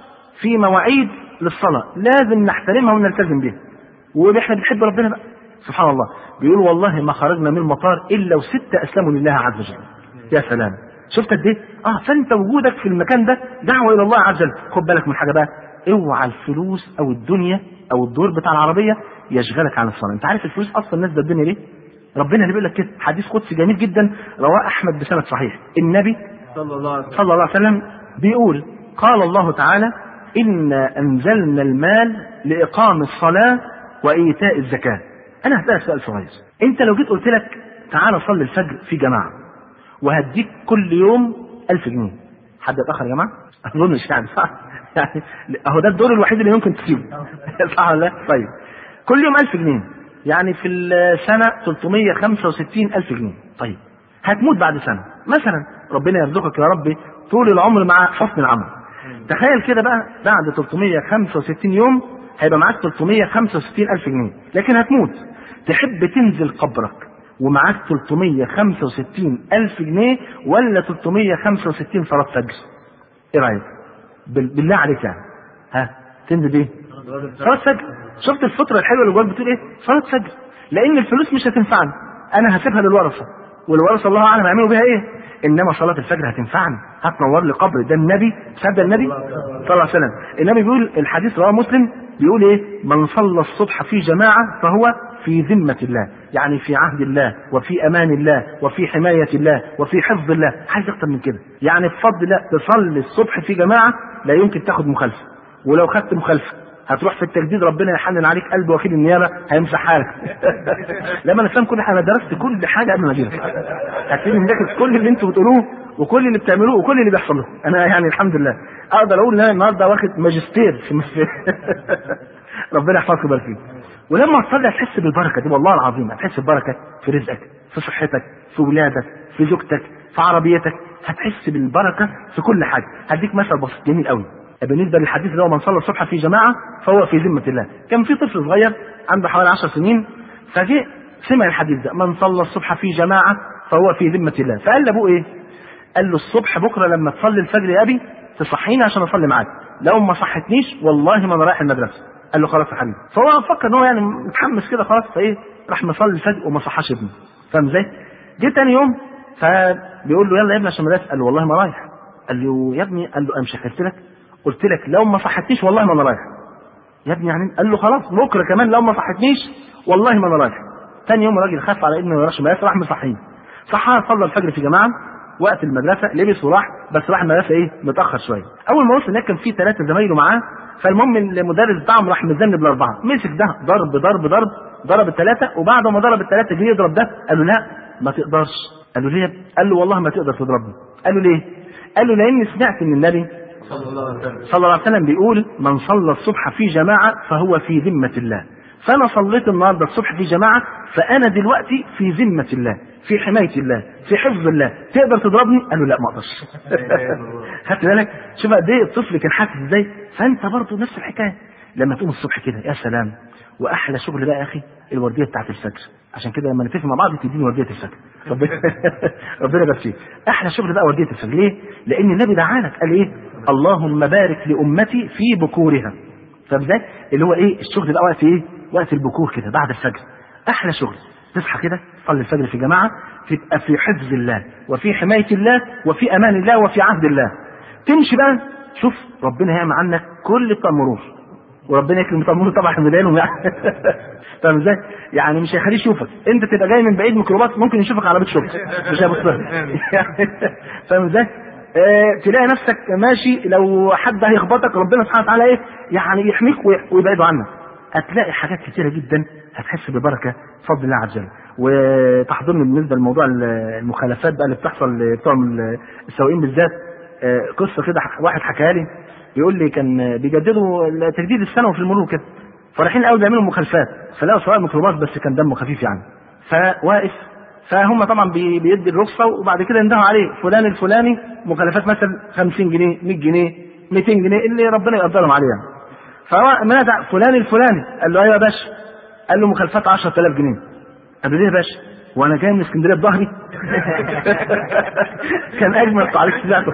A: في مواعيد للصلاه لازم نحترمها ونلتزم بيها، واحنا بنحب ربنا بقى. سبحان الله. بيقول والله ما خرجنا من المطار الا وستة اسلموا لله عز وجل. يا سلام. شفت قد ايه؟ اه فانت وجودك في المكان ده دعوه الى الله عز وجل. خد بالك من حاجه بقى، اوعى الفلوس او الدنيا او الدور بتاع العربيه يشغلك عن الصلاه. انت عارف الفلوس اصلا الناس ده الدنيا ليه؟ ربنا اللي بيقول لك كده. حديث قدسي جميل جدا رواه احمد بسند صحيح. النبي صلى الله عليه وسلم, صلى الله عليه وسلم بيقول قال الله تعالى إنا أنزلنا المال لإقام الصلاة وإيتاء الزكاة. أنا هسألك سؤال صغير. أنت لو جيت قلت لك تعالى صلي الفجر في جماعة وهديك كل يوم ألف جنيه، حد يتاخر يا جماعه؟ ما اظنش يعني صح؟ يعني اهو ده الدور الوحيد اللي ممكن تسيبه صح ولا لا؟ طيب كل يوم ألف جنيه، يعني في السنه ثلاثمية وخمسة وستين ألف جنيه. طيب هتموت بعد سنه مثلا، ربنا يرزقك يا رب طول العمر مع حسن العمل. تخيل كده بقى بعد ثلاثمية وخمسة وستين يوم هيبقى معاك ثلاثمية وخمسة وستين ألف جنيه، لكن هتموت. تحب تنزل قبرك ومعاك ثلاثمية وخمسة وستين ألف جنيه ولا ثلاثمية وخمسة وستين صلاة فجر؟ ايه رايك؟ بالله عليك يعني ها تنزل ايه؟ صلاة فجر. شفت الفطرة الحلوة اللي جواك بتقول ايه؟ صلاة فجر. لأن الفلوس مش هتنفعني، أنا هسيبها للورثة، والورثة الله أعلم يعملوا بها ايه؟ إنما صلاة الفجر هتنفعني، هتنور لي قبري. ده النبي، صدق النبي صلى الله عليه وسلم. النبي بيقول، الحديث رواه مسلم، بيقول ايه؟ من صلى الصبح في جماعة فهو في ذمة الله، يعني في عهد الله وفي أمان الله وفي حماية الله وفي حفظ الله. عايز أكتر من كده؟ يعني بفضل الله تصلي الصبح في جماعة لا يمكن تاخد مخالفة، ولو خدت مخالفة هتروح في التجديد ربنا يحنن عليك، قلب وكيل النيابة هيمسح حالك. لما انا فاهم كل حاجة، انا درست كل حاجة قبل ما اجيلك، هتلاقيني مذاكر كل اللي انتوا بتقولوه وكل اللي بتعملوه وكل اللي بيحصل له. انا يعني الحمد لله اقدر اقول ان انا النهارده واخد ماجستير في مصر. ربنا يحفظك ويبارك فيك. ولما تصلي هتحس بالبركه دي، والله العظيم هتحس ببركه في رزقك، في صحتك، في ولادك، في زوجتك، في عربيتك، هتحس بالبركه في كل حاجه. هديك مثل بسيط جميل قوي بالنسبه للحديث اللي هو من صلى الصبح في جماعه فهو في ذمه الله. كان في طفل صغير عنده حوالي عشر سنين، فجاء سمع الحديث ده، من صلى الصبح في جماعه فهو في ذمه الله. فقال لابوه ايه؟ قال له الصبح بكره لما تصلي الفجر يا ابي تصحيني عشان اصلي معاك، لو ما صحتنيش والله ما انا رايح المدرسه. قال له خلاص يا حبيبي. فهو فكر ان هو يعني متحمس كده خلاص، فايه راح مصلي الفجر وما صحاش ابنه. فاهم ازاي؟ جه تاني يوم فبيقول له يلا يا ابني عشان المدرسه. قال له والله ما رايح. قال له يا ابني، قال له انا مش حكيت لك؟ قلت لك لو ما صحتنيش والله ما انا رايح يا ابني. يعني قال له خلاص بكره كمان لو ما صحتنيش والله ما انا رايح. تاني يوم الراجل خاف على ابنه ما يروحش المدرسه، راح مصحيه. صحى صلى الفجر في جماعه وقت المدرسه، لبس وراح، بس راح المدرسه ايه متاخر شويه. اول ما وصل هناك كان في ثلاثه زمايله معاه، فالمهم المدرس بتاعهم راح مذنب الاربعه، مسك ده ضرب ضرب ضرب ضرب الثلاثه، وبعد ما ضرب الثلاثه جه يضرب ده. قال له لا ما تقدرش. قال له ليه؟ قال له والله ما تقدر تضربني. قال له ليه؟ قال له لاني سمعت ان النبي صلى الله عليه وسلم بيقول من صلى الصبح في جماعه فهو في ذمه الله، فانا صليت النهارده الصبح في جماعه، فانا دلوقتي في ذمه الله، في حمايه الله، في حفظ الله. تقدر تضربني؟ قال له لا ما اقدرش. خدت بالك؟ شوف قد ايه الطفل كان حاسس ازاي. فانت برضه نفس الحكايه، لما تقوم الصبح كده يا سلام. واحلى شغل بقى يا اخي الورديه بتاعت الفجر، عشان كده لما نتفق مع بعض تديني ورديه الفجر. ربنا ربنا يبارك فيك. احلى شغل بقى ورديه الفجر. ليه؟ لان النبي دعانا قال ايه؟ اللهم بارك لامتي في بكورها. فبذلك اللي هو ايه الشغل بقى وقت ايه؟ وقت البكور كده بعد الفجر. احلى شغل تصحى كده تصلي الفجر في جماعه، تبقى في حفظ الله وفي حمايه الله وفي امان الله وفي عهد الله. تمشي بقى شوف ربنا يعمل عنك كل بتاع المرور، وربنا يكرم بتاع المرور طبعا احنا بنلاقيهم يعني. فاهم ازاي؟ يعني مش هيخليه يشوفك، انت تبقى جاي من بعيد ميكروباص ممكن يشوفك على بيت شغل مش هيبص لك. فاهم ازاي؟ اه تلاقي نفسك ماشي لو حد هيخبطك ربنا سبحانه وتعالى ايه يعني يحميك ويبعده عنك. هتلاقي حاجات كتيره جدا هتحس ببركه بفضل الله عز وجل. وتحضرني بالنسبه لموضوع المخالفات بقى اللي بتحصل بتوع السواقين بالذات، اه قصه كده واحد حكاها لي، بيقول لي كان بيجددوا تجديد السنه في المرور كده، فرايحين الاول بيعملوا مخالفات، فلقوا سواق ميكروباص بس كان دمه خفيف يعني، فواقف، فهم طبعا بيدي الرخصه وبعد كده يندهوا عليه فلان الفلاني مخالفات مثلا خمسين جنيه مية جنيه ميتين جنيه اللي ربنا يقدرهم عليه يعني. فهو منادع فلان الفلاني، قال له ايوه يا باشا. قال له مخالفات عشرة آلاف جنيه. قال له ليه يا باشا؟ وانا جاي من اسكندريه بظهري؟ كان اجمل تعليق سمعته.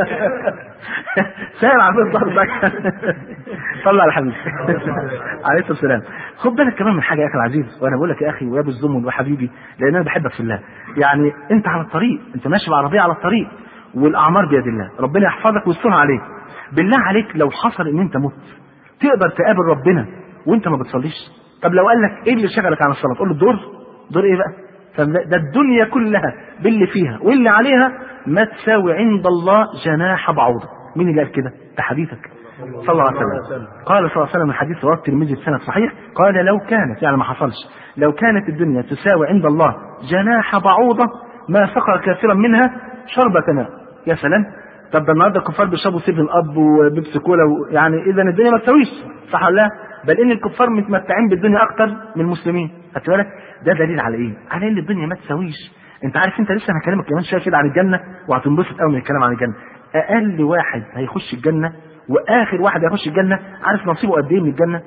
A: سائر عربيه ظهر بقى. صلى على الحبيب عليه الصلاه والسلام. خد بالك كمان من حاجه يا اخي العزيز، وانا بقول لك يا اخي ويا بالزمن وحبيبي لان انا بحبك في الله. يعني انت على الطريق، انت ماشي بعربيه على الطريق والاعمار بيد الله، ربنا يحفظك ويسترها عليك. بالله عليك لو حصل ان انت مت تقدر تقابل ربنا وانت ما بتصليش؟ طب لو قال لك ايه اللي شغلك عن الصلاه؟ تقول له الدور. دور ايه بقى؟ ده الدنيا كلها باللي فيها واللي عليها ما تساوي عند الله جناح بعوضه. مين اللي قال كده؟ ده حديثك صلى الله عليه وسلم. قال صلى الله عليه وسلم الحديث رواه الترمذي بسند صحيح، قال لو كانت يعني ما حصلش، لو كانت الدنيا تساوي عند الله جناح بعوضه ما سقى كافرا منها شربة ماء. يا سلام. طب ده النهارده الكفار بيشربوا سيفن اب وبيبسي كولا و... يعني اذا الدنيا ما تساويش، صح ولا لا؟ بل ان الكفار متمتعين بالدنيا اكتر من المسلمين. خدت بالك؟ ده دليل على ايه؟ على ان الدنيا ما تساويش. انت عارف، انت لسه هكلمك كمان شويه كده عن الجنه وهتنبسط قوي من الكلام عن الجنه. اقل واحد هيخش الجنه واخر واحد هيخش الجنه عارف نصيبه قد ايه من الجنه؟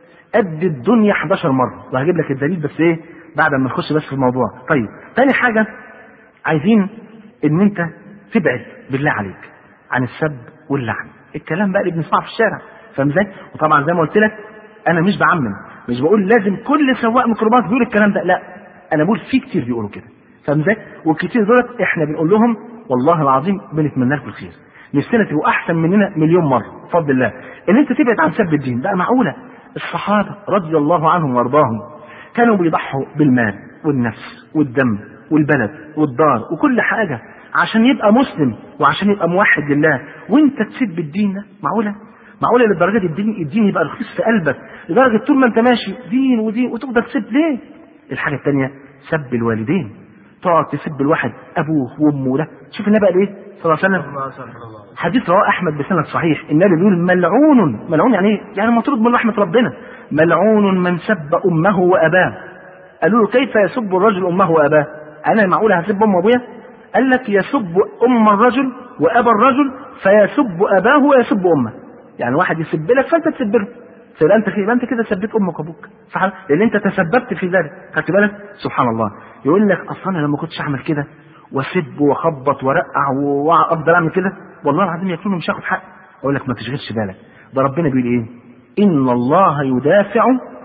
A: قد الدنيا حداشر مره، وهجيب لك الدليل بس ايه بعد ما نخش بس في الموضوع. طيب تاني حاجه عايزين ان انت تبعد بالله عليك عن السب واللعن، الكلام بقى اللي بنسمعه في الشارع، فاهم ازاي؟ وطبعا زي ما قلت لك انا مش بعمم، مش بقول لازم كل سواق ميكروباص بيقول الكلام ده، لا، انا بقول في كتير بيقولوا كده، فاهم ازاي؟ والكتير دولت احنا بنقول لهم والله العظيم بنتمنى لكم الخير، نفسنا تبقوا احسن مننا مليون مره بفضل الله. ان انت تبعد عن سب الدين بقى معقوله؟ الصحابه رضي الله عنهم وارضاهم كانوا بيضحوا بالمال والنفس والدم والبلد والدار وكل حاجه عشان يبقى مسلم وعشان يبقى موحد لله، وانت تسب الدين ده؟ معقوله؟ معقوله للدرجه دي الدين الدين يبقى رخيص في قلبك لدرجه طول ما انت ماشي دين ودين وتفضل تسب ليه؟ الحاجه الثانيه سب الوالدين، تقعد تسب الواحد ابوه وامه. ده شوف النبي قال ايه صلى الله عليه وسلم، حديث رواه احمد بسند صحيح، النبي بيقول ملعون، ملعون يعني ايه؟ يعني مطرود من رحمه ربنا، ملعون من سب امه واباه. قالوا له كيف يسب الرجل امه واباه؟ انا معقول هسب ام وابويا؟ قال لك يسب ام الرجل وابا الرجل فيسب اباه ويسب امه، يعني واحد يسب لك فانت تسب له، فيبقى انت يبقى انت كده سبيت امك وابوك، صح؟ لان انت تسببت في ذلك، خدت بالك؟ سبحان الله. يقول لك اصلا انا لما كنتش اعمل كده واسب واخبط وارقع وافضل اعمل كده والله العظيم يكون مش هاخد حق. اقول لك ما تشغلش بالك، ده ربنا بيقول ايه؟ ان الله يدافع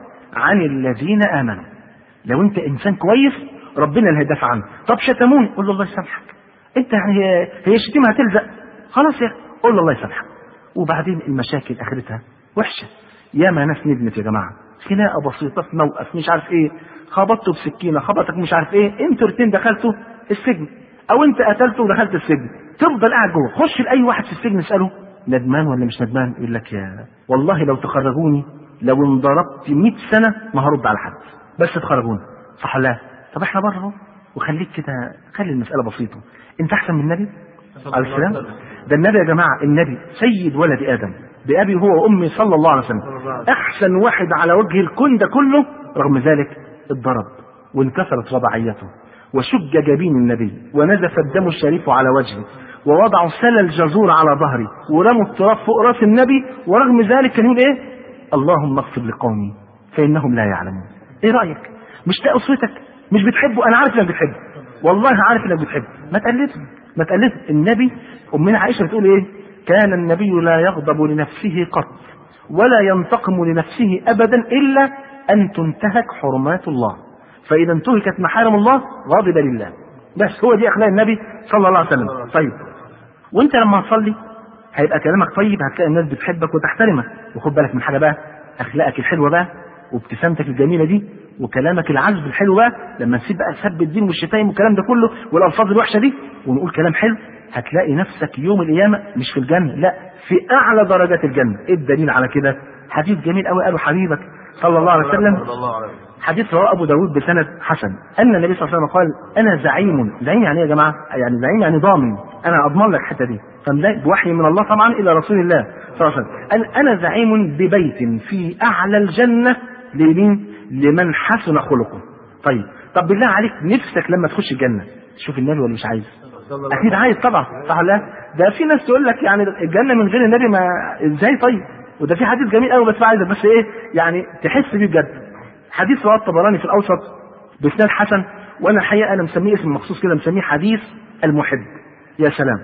A: عن الذين امنوا. لو انت انسان كويس ربنا اللي هيدافع عنك. طب شتموني قول له الله يسامحك، انت يعني هي الشتيمه هتلزق؟ خلاص يا قول له الله يسامحك. وبعدين المشاكل اخرتها وحشه. ياما ناس ندمت يا جماعه، خناقه بسيطه في موقف مش عارف ايه، خبطته بسكينه خبطك مش عارف ايه، انتوا الاثنين دخلتوا السجن او انت قتلته ودخلت السجن، تفضل قاعد جوه. خش لاي واحد في السجن اساله ندمان ولا مش ندمان، يقول لك يا والله لو تخرجوني لو انضربت مئة سنه ما هرد على حد، بس تخرجوني، صح ولا لا؟ طب احنا بره اهو، وخليك كده، خلي المساله بسيطه. انت احسن من النبي عليه السلام؟ ده النبي يا جماعه، النبي سيد ولد ادم بابي هو وامي صلى الله عليه وسلم، احسن واحد على وجه الكون ده كله، رغم ذلك اتضرب وانكسرت رباعيته وشج جبين النبي ونزف الدم الشريف على وجهه ووضعوا سل الجزور على ظهري ورموا التراب فوق راس النبي، ورغم ذلك كان يقول ايه؟ اللهم اغفر لقومي فانهم لا يعلمون. ايه رايك؟ مش ده اسرتك؟ مش بتحبه؟ انا عارف انك بتحبه، والله عارف انك بتحبه، ما تقلده ما تقلده. النبي امنا عائشه بتقول ايه؟ كان النبي لا يغضب لنفسه قط ولا ينتقم لنفسه ابدا الا ان تنتهك حرمات الله، فاذا انتهكت محارم الله غضب لله. بس هو دي اخلاق النبي صلى الله عليه وسلم. طيب وانت لما هتصلي هيبقى كلامك طيب، هتلاقي الناس بتحبك وتحترمك. وخد بالك من حاجه بقى، اخلاقك الحلوه بقى وابتسامتك الجميله دي وكلامك العذب الحلو بقى، لما نسيب بقى سب الدين والشتايم والكلام ده كله والالفاظ الوحشه دي ونقول كلام حلو، هتلاقي نفسك يوم القيامه مش في الجنه، لا في اعلى درجات الجنه. ايه الدليل على كده؟ حديث جميل قوي قاله حبيبك صلى الله عليه وسلم، حديث رواه ابو داود بسند حسن، ان النبي صلى الله عليه وسلم قال انا زعيم. زعيم يعني ايه يا جماعه؟ يعني زعيم يعني ضامن، انا اضمن لك الحته دي، فملاك بوحي من الله طبعا الى رسول الله صلى الله عليه وسلم. قال انا زعيم ببيت في اعلى الجنه لمين؟ لمن حسن خلقه. طيب طب بالله عليك نفسك لما تخش الجنه تشوف النبي ولا مش عايز؟ اكيد عايز طبعا، صح ولا لا؟ ده في ناس تقول لك يعني الجنه من غير النبي ما ازاي؟ طيب وده في حديث جميل قوي بس عايزك بس ايه يعني تحس بيه بجد. حديث رواه الطبراني في الاوسط باسناد حسن، وانا الحقيقه انا مسميه اسم مخصوص كده، مسميه حديث المحب. يا سلام،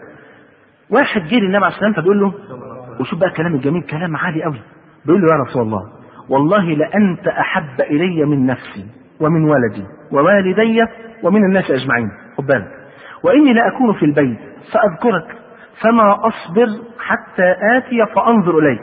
A: واحد جه للنبي عليه السلام فبيقول له، وشوف بقى الكلام الجميل، كلام عالي قوي، بيقول له يا رسول الله والله لأنت أحب إلي من نفسي ومن ولدي ووالدي ومن الناس أجمعين، خد بالك، وإني لأكون في البيت فأذكرك فما أصبر حتى آتي فأنظر إليك.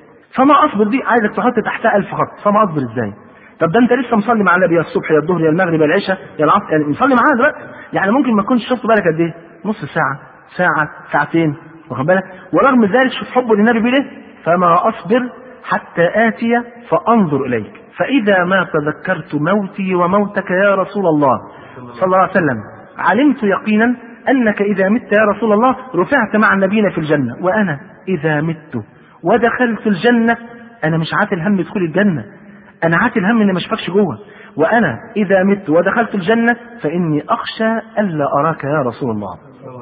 A: فما أصبر دي عايزك تحط تحتها ألف خط، فما أصبر إزاي؟ طب ده أنت لسه مصلي مع النبي يا الصبح يا الظهر يا المغرب يا العشاء يا العصر، يعني مصلي معاه دلوقتي، يعني ممكن ما تكونش شفت بالك قد إيه؟ نص ساعة، ساعة، ساعتين، واخد بالك؟ ورغم ذلك شوف حبه للنبي بيقول إيه؟ فما أصبر حتى آتي فأنظر إليك فإذا ما تذكرت موتي وموتك يا رسول الله صلى الله عليه وسلم علمت يقينا أنك إذا مت يا رسول الله رفعت مع النبيين في الجنة، وأنا إذا مت ودخلت الجنة أنا مش عاتل هم يدخل الجنة، أنا عاتل هم إني ما اشوفكش جوه، وأنا إذا مت ودخلت الجنة فإني أخشى ألا أراك يا رسول الله.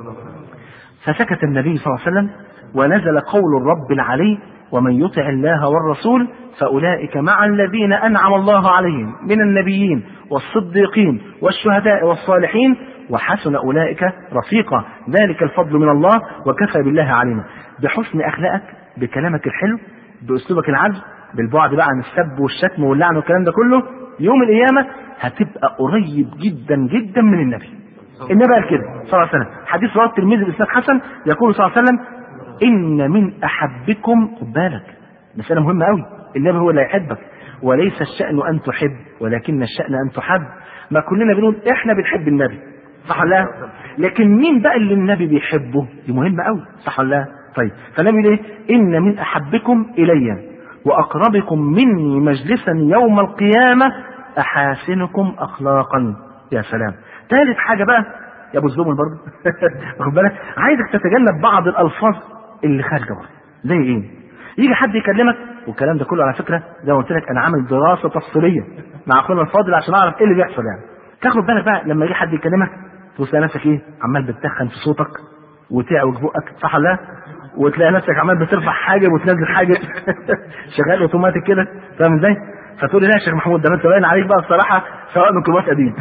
A: فسكت النبي صلى الله عليه وسلم، ونزل قول الرب العلي: ومن يطع الله والرسول فأولئك مع الذين أنعم الله عليهم من النبيين والصديقين والشهداء والصالحين وحسن أولئك رفيقا، ذلك الفضل من الله وكفى بالله علينا. بحسن أخلاقك، بكلامك الحلو، بأسلوبك العذب، بالبعد بقى عن السب والشتم واللعن والكلام ده كله، يوم القيامة هتبقى قريب جدا جدا من النبي. النبي قال كده صلى الله عليه وسلم، حديث رواه الترمذي بإسناد حسن، يقول صلى الله عليه وسلم: إن من أحبكم، خد بالك مسألة مهمة قوي، النبي هو اللي يحبك، وليس الشأن أن تحب ولكن الشأن أن تحب. ما كلنا بنقول إحنا بنحب النبي، صح ولا لا؟ لكن مين بقى اللي النبي بيحبه؟ دي مهمة قوي، صح ولا لا؟ طيب، فالنبي ليه؟ إن من أحبكم إلي وأقربكم مني مجلسا يوم القيامة أحاسنكم أخلاقا. يا سلام. ثالث حاجة بقى يا ابو الزمن برضه واخد بالك، عايزك تتجنب بعض الالفاظ اللي خارجه برضه. زي ايه؟ يجي حد يكلمك، والكلام ده كله على فكره زي ما قلت لك انا عامل دراسه تفصيليه مع اخونا الفاضل عشان اعرف ايه اللي بيحصل يعني. تاخد بالك بقى لما يجي حد يكلمك تلاقي نفسك ايه؟ عمال بتتخن في صوتك وتعوج بقك، صح ولا لا؟ وتلاقي نفسك عمال بترفع حاجب وتنزل حاجب شغال اوتوماتيك كده، فاهم ازاي؟ فتقول لي لا يا شيخ محمود، ده انت باين عليك بقى الصراحه سواء ميكروباص قديم.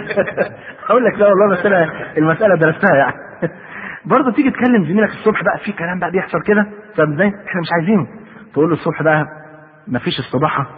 A: اقول لك لا والله، بس انا المساله درستها يعني. برضه تيجي تكلم زميلك الصبح بقى في كلام بقى بيحصل كده، فاهم ازاي؟ احنا مش عايزينه. تقول له الصبح بقى مفيش استباحه.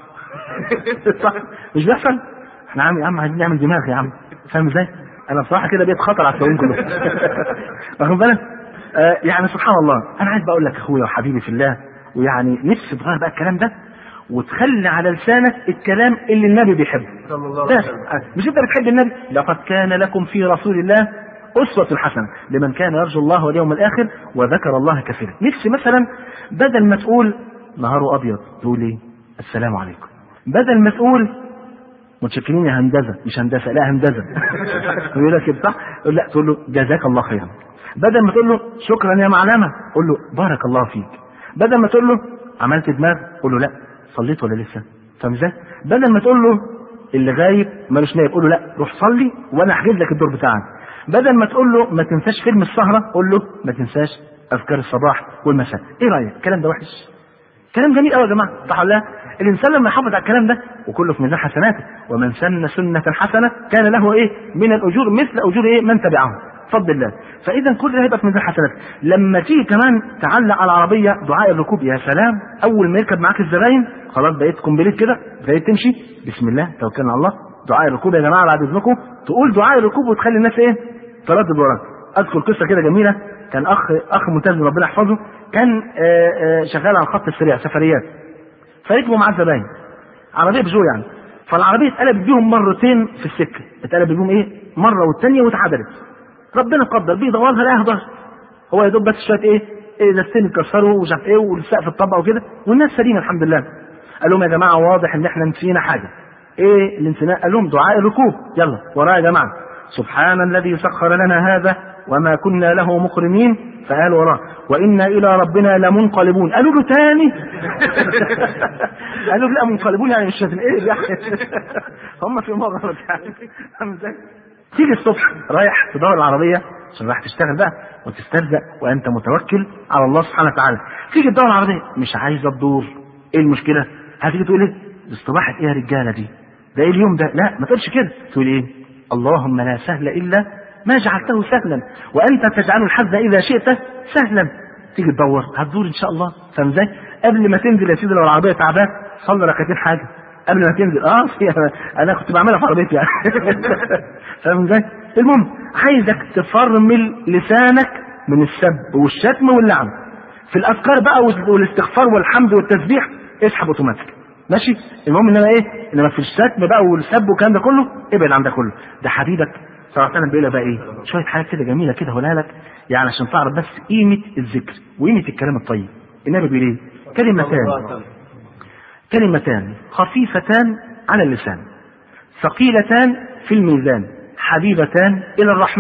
A: صح؟ مش بيحصل؟ احنا عم يا عم عايزين نعمل دماغ يا عم، فاهم ازاي؟ انا بصراحه كده بقيت خطر على السواقين كلهم. واخد بالك؟ آه يعني سبحان الله، انا عايز بقول لك اخويا وحبيبي في الله، ويعني نفسي تغير بقى الكلام ده وتخلي على لسانك الكلام اللي النبي بيحبه. بس مش انت بتحب النبي؟ لقد كان لكم في رسول الله أسوة حسنة لمن كان يرجو الله واليوم الآخر وذكر الله كثيرا. نفسي مثلا بدل ما تقول نهاره أبيض تقول ايه؟ السلام عليكم. بدل ما تقول متشكرين يا هندسة، مش هندسة، لا هندسة. يقول لك كده صح؟ لا، تقول له جزاك الله خيرا. بدل ما تقول له شكرا يا معلمة قول له بارك الله فيك. بدل ما تقول له عملت دماغ قول له لا صليت ولا لسه، فاهم ازاي؟ بدل ما تقول له اللي غايب مالوش نايب قول له لا روح صلي وانا هحجز لك الدور بتاعك. بدل ما تقول له ما تنساش فيلم السهرة قول له ما تنساش اذكار الصباح والمساء. ايه رايك؟ الكلام ده وحش؟ كلام جميل قوي يا جماعه، صح ولا لا؟ الانسان لما يحافظ على الكلام ده وكله في ميزان حسناته، ومن سن سنه حسنه كان له ايه؟ من الاجور مثل اجور ايه؟ من تبعه بفضل الله. فاذا كل ده هيبقى في ميزان حسنات. لما تيجي كمان تعلق على العربيه دعاء الركوب، يا سلام، اول ما يركب معاك الزباين خلاص بقيت كومبليت كده، بقيت تمشي بسم الله توكلنا على الله. دعاء الركوب يا جماعه بعد اذنكم تقول دعاء الركوب وتخلي الناس ايه؟ تردد وراك. اذكر قصه كده جميله، كان اخ اخ ملتزم ربنا يحفظه، كان آآ آآ شغال على الخط السريع سفريات، فركبوا معاه الزباين عربيه بجو يعني، فالعربيه اتقلبت بيهم مرتين في السكه، اتقلبت بيهم ايه؟ مره والثانيه واتعدلت. ربنا قدر بيدورها لقاها ضهر، هو يا دوب بس شويه ايه؟ ايه ازازتين اتكسروا ومش عارف ايه والسقف اتطبق وكده، والناس سليمه الحمد لله. قال لهم يا جماعه واضح ان احنا نسينا حاجه. ايه اللي نسيناه؟ قال لهم دعاء الركوب. يلا ورايا يا جماعه، سبحان الذي سخر لنا هذا وما كنا له مقرنين، فقال وراه وإنا إلى ربنا لمنقلبون. قالوا له تاني. قالوا لا منقلبون يعني مش شايفين ايه يعني. هم في مغرب يعني. تيجي الصبح رايح تدور العربية عشان رايح تشتغل بقى وتسترزق وأنت متوكل على الله سبحانه وتعالى، تيجي تدور العربية مش عايزة تدور، ايه المشكلة؟ هتيجي تقول ايه؟ اصطباحت ايه يا رجالة دي؟ ده ايه اليوم ده؟ لا ما تقولش كده، تقول ايه؟ اللهم لا سهل إلا ما جعلته سهلا وأنت تجعل الحزن إذا شئت سهلا. تيجي تدور هتدور إن شاء الله، فاهم ازاي؟ قبل ما تنزل يا سيدي لو العربية تعبان صلي ركعتين حاجة قبل ما تنزل. اه أنا كنت بعملها في عربيتي يعني. فاهم ازاي؟ المهم عايزك تفرمل لسانك من السب والشتم واللعن. في الأذكار بقى والاستغفار والحمد والتسبيح اسحب اوتوماتيك، ماشي؟ المهم انما ايه؟ انما في الشتم بقى والسب والكلام ده كله ابعد عن ده كله. ده حبيبك صلى الله عليه وسلم بيقول بقى ايه؟ شويه حاجات كده جميله كده هقولها لك يعني عشان تعرف بس قيمه الذكر وقيمه الكلام الطيب. النبي بيقول ايه؟ كلمتان كلمتان خفيفتان على اللسان ثقيلتان في الميزان حبيبتان الى الرحمن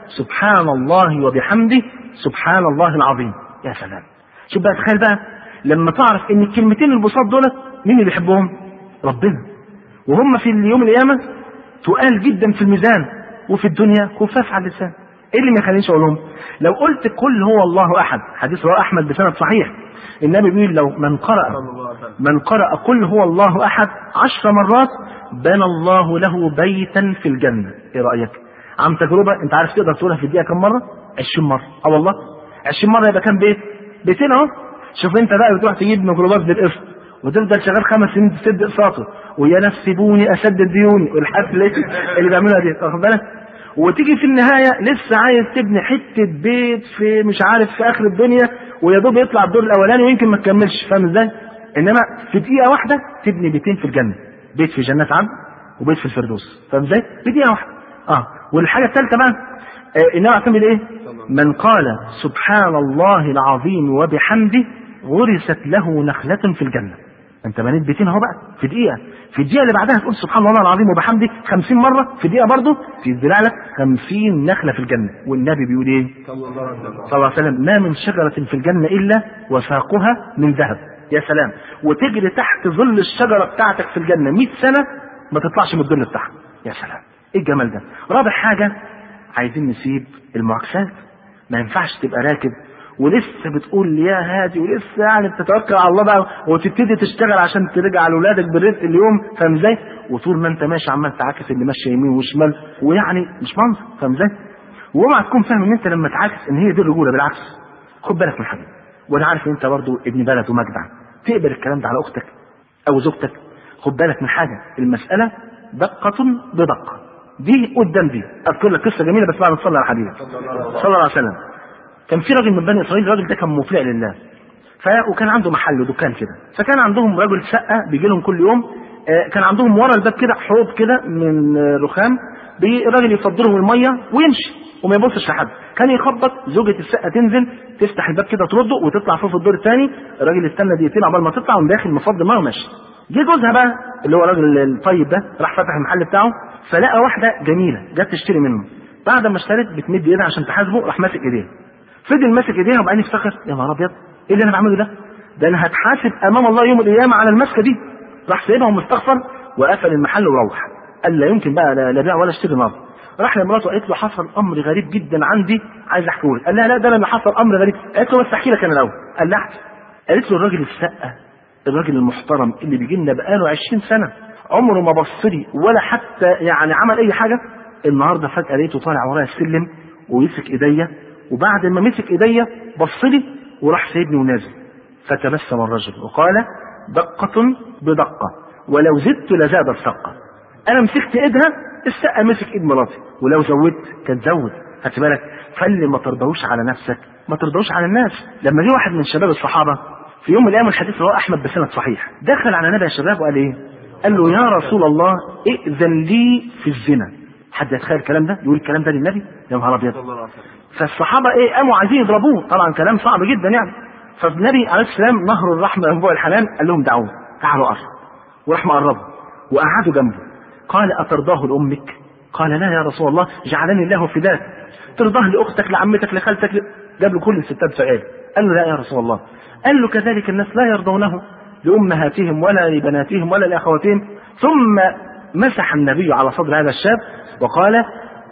A: سبحان الله وبحمده سبحان الله العظيم. يا سلام. شوف بقى، تخيل بقى لما تعرف ان الكلمتين البساط دولت مين اللي بيحبهم؟ ربنا. وهم في اليوم القيامة تقال جدا في الميزان، وفي الدنيا خفاف على اللسان. ايه اللي ما يخلينيش اقولهم؟ لو قلت قل هو الله احد، حديث رواه احمد بسند صحيح، النبي بيقول لو من قرأ من قرأ قل هو الله احد عشر مرات بنى الله له بيتا في الجنة. ايه رأيك؟ عن تجربة، انت عارف تقدر تقولها في الدقيقة كم مرة؟ عشرين مرة. اه والله عشرين مرة يبقى كام بيت؟ بيتين اهو. شوف انت بقى بتروح تجيب ميكروباص بالقسط وتفضل شغال خمس سنين تسد اقساطه، ويا ناس سيبوني اسدد ديوني والحفل اللي بيعملها دي، واخد بالك؟ وتيجي في النهايه لسه عايز تبني حته بيت في مش عارف في اخر الدنيا، ويا دوب يطلع الدور الاولاني ويمكن ما تكملش، فاهم ازاي؟ انما في دقيقه واحده تبني بيتين في الجنه، بيت في جنات عدن وبيت في الفردوس، فاهم ازاي؟ في دقيقه واحده. اه والحاجه الثالثه بقى آه انما اعتمد ايه؟ من قال سبحان الله العظيم وبحمده غرست له نخلة في الجنة. انت بنيت بيتين اهو بقى في دقيقة، في الدقيقة اللي بعدها تقول سبحان الله العظيم وبحمده خمسين مرة، في دقيقة برضه تزرع لك خمسين نخلة في الجنة. والنبي بيقول ايه؟ صلى الله عليه وسلم ما من شجرة في الجنة إلا وساقها من ذهب. يا سلام. وتجري تحت ظل الشجرة بتاعتك في الجنة مئة سنة ما تطلعش من الظل بتاعها. يا سلام. ايه الجمال ده؟ رابع حاجة عايزين نسيب المعاكسات. ما ينفعش تبقى راكب ولسه بتقول يا هادي ولسه يعني بتتوكل على الله بقى وتبتدي تشتغل عشان ترجع لاولادك بالرزق اليوم، فاهم ازاي؟ وطول ما انت ماشي عمال تعاكس اللي ماشي يمين وشمال، ويعني مش منظر، فاهم ازاي؟ واوعى تكون فاهم ان انت لما تعاكس ان هي دي الرجوله، بالعكس. خد بالك من حاجه، وانا عارف ان انت برضه ابن بلد ومجدع، تقبل الكلام ده على اختك او زوجتك. خد بالك من حاجه، المساله دقه بدقه، دي قدام دي. اذكر لك قصه جميله بس بعد ما تصلي على حبيبك صلى الله عليه وسلم. كان في راجل من بني اسرائيل، الراجل ده كان مطيع لله، ف وكان عنده محل ودكان كده، فكان عندهم رجل شقه بيجي لهم كل يوم. آه كان عندهم ورا الباب كده حوض كده من آه رخام، الراجل يفضلهم الميه ويمشي وما يبصش لحد. كان يخبط، زوجة الشقه تنزل تفتح الباب كده ترده وتطلع فوق في الدور الثاني، الراجل يستنى دقيقتين عقبال ما تطلع ومن داخل مفضي الميه وماشي. جه جوزها بقى اللي هو الراجل الطيب ده، راح فتح المحل بتاعه فلقى واحده جميله جت تشتري منه. بعد ما اشترت بتمد ايدها عشان تحاسبه، راح ماسك ايديها، فضل ماسك ايديها وبعدين افتكر يا نهار ابيض ايه اللي انا بعمله ده؟ ده انا هتحاسب امام الله يوم القيامه على المسكه دي. راح سايبها ومستغفر وقفل المحل وروح. قال لا يمكن بقى لا بيع ولا اشتري نار. راح لمراته قالت له حصل امر غريب جدا عندي عايز احكيه لك. قال لها لا ده انا اللي حصل امر غريب. قالت له بس احكي لك انا الاول. قال لها قالت له الراجل الشقه الراجل المحترم اللي بيجي لنا بقاله عشرين سنه عمره ما بص لي ولا حتى يعني عمل اي حاجه، النهارده فجاه لقيته طالع ورايا السلم ويمسك ايديا، وبعد ما مسك ايديا بص لي وراح سايبني ونازل. فتبسم الرجل وقال دقة بدقة ولو زدت لزاد الشقة. انا مسكت ايدها، الشقة مسك ايد مراتي، ولو زودت كان زود. خدت بالك؟ فاللي ما ترضوش على نفسك ما ترضوش على الناس. لما جه واحد من شباب الصحابة في يوم من الايام، الحديث رواه احمد بسند صحيح، دخل على النبي يا شباب وقال ايه؟ قال له يا رسول الله ائذن لي في الزنا. حد يتخيل الكلام ده؟ يقول الكلام ده للنبي؟ يا نهار ابيض. فالصحابه ايه قاموا عايزين يضربوه، طبعا كلام صعب جدا يعني. فالنبي عليه السلام نهر الرحمه ينبوع الحنان، قال لهم دعوه تعالوا قرب، وراح مقربه وقعدوا جنبه. قال اترضاه لامك؟ قال لا يا رسول الله جعلني الله فداك. ترضاه لاختك لعمتك لخالتك؟ جاب له كل الستات سؤال. قال له لا يا رسول الله. قال له كذلك الناس لا يرضونه لامهاتهم ولا لبناتهم ولا لاخواتهم. ثم مسح النبي على صدر هذا الشاب وقال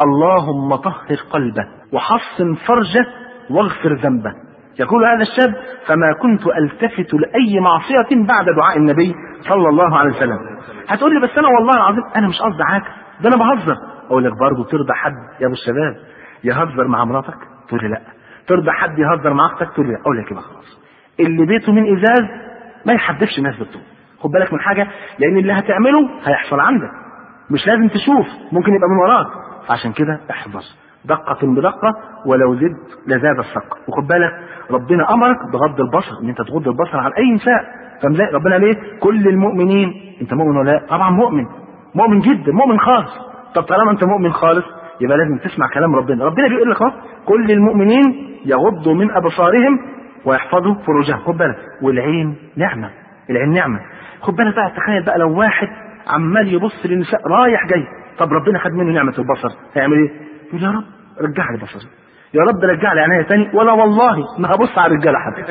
A: اللهم طهر قلبه وحصن فرجه واغفر ذنبه. يقول هذا الشاب فما كنت التفت لاي معصيه بعد دعاء النبي صلى الله عليه وسلم. هتقول لي بس انا والله العظيم انا مش قصدي عاكس، ده انا بهزر. اقول لك برضه ترضى حد يا ابو الشباب يهزر مع مراتك؟ تقول لي لا. ترضى حد يهزر مع اختك؟ تقول لي لا. اقول لك يبقى خلاص اللي بيته من ازاز ما يحدفش الناس بالطول. خد بالك من حاجه، لان اللي هتعمله هيحصل عندك، مش لازم تشوف، ممكن يبقى من وراك. فعشان كده احذر دقة بدقة ولو زد لزاد الشقة. وخد بالك ربنا امرك بغض البصر، ان انت تغض البصر عن اي نساء. فمزاي ربنا ليه؟ كل المؤمنين. انت مؤمن ولا لا؟ طبعا مؤمن، مؤمن جدا، مؤمن خالص. طب طالما انت مؤمن خالص يبقى لازم تسمع كلام ربنا. ربنا بيقول لك اهو كل المؤمنين يغضوا من ابصارهم ويحفظوا فروجهم. خد بالك والعين نعمه، العين نعمه. خد بالك بقى، تخيل بقى لو واحد عمال يبص للنساء رايح جاي، طب ربنا خد منه نعمه البصر هيعمل ايه؟ يقول يا رب رجع لي بصري، يا رب رجع لي عينيا تاني، ولا والله ما هبص على الرجاله حتى.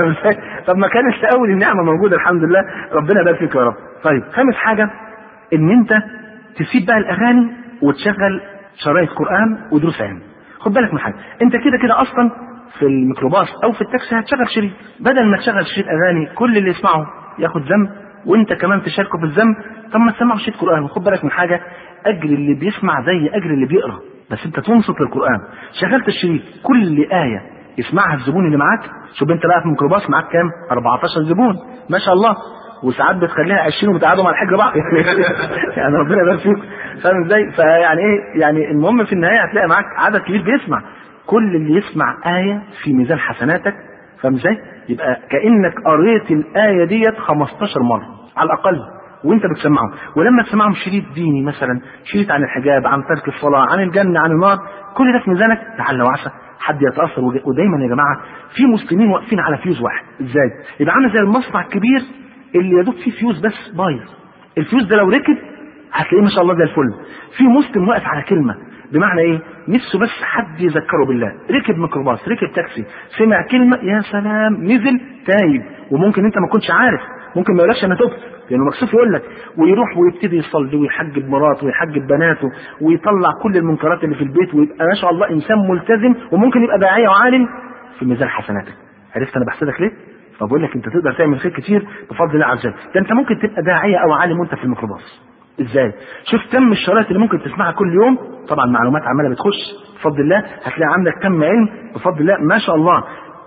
A: طب ما كانت اول النعمه موجوده الحمد لله، ربنا يبارك فيك يا رب. طيب خامس حاجه ان انت تسيب بقى الاغاني وتشغل شرايط قران ودروس علم. خد بالك من حاجه، انت كده كده اصلا في الميكروباص او في التاكسي هتشغل شريط، بدل ما تشغل شريط اغاني كل اللي يسمعه ياخد ذنب وانت كمان تشاركه في الذنب، طب ما تسمعه شريط قران. وخد بالك من حاجه، اجر اللي بيسمع زي اجر اللي بيقرا، بس انت تنصت للقران. شغلت الشريط كل ايه يسمعها الزبون اللي معاك، شوف انت بقى في الميكروباص معاك كام؟ أربعتاشر زبون ما شاء الله، وساعات بتخليها عشرين وبتقعدهم على الحجر بعض. يعني ربنا يبارك فيك، فاهم ازاي؟ فيعني ايه يعني المهم في النهايه هتلاقي معاك عدد كبير بيسمع، كل اللي يسمع ايه في ميزان حسناتك، فاهم ازاي؟ يبقى كانك قريت الايه ديت خمستاشر مره على الاقل وانت بتسمعهم. ولما تسمعهم شريط ديني مثلا، شريط عن الحجاب، عن ترك الصلاه، عن الجنه، عن النار، كل ده في ميزانك، لعل وعسى حد يتاثر. ودايما يا جماعه في مسلمين واقفين على فيوز واحد. ازاي؟ يبقى عامل زي المصنع الكبير اللي يدوب فيه فيوز بس بايظ، الفيوز ده لو ركب هتلاقيه ما شاء الله زي الفل. في مسلم واقف على كلمه، بمعنى ايه؟ نفسه بس حد يذكره بالله، ركب ميكروباص، ركب تاكسي، سمع كلمه يا سلام، نزل تايب، وممكن انت ما كنتش عارف، ممكن ما يقولكش انا تبت لانه مكسوف يقول لك، ويروح ويبتدي يصلي ويحجب مراته ويحجب بناته ويطلع كل المنكرات اللي في البيت، ويبقى ما شاء الله انسان ملتزم، وممكن يبقى داعيه وعالم في ميزان حسناتك. عرفت انا بحسدك ليه؟ فبقول لك انت تقدر تعمل خير كتير بفضل الله عز وجل. ده انت ممكن تبقى داعيه او عالم وانت في الميكروباص. ازاي؟ شوف كم الشرايط اللي ممكن تسمعها كل يوم، طبعا معلومات عماله بتخش بفضل الله، هتلاقي عندك كم علم بفضل الله ما شاء الله.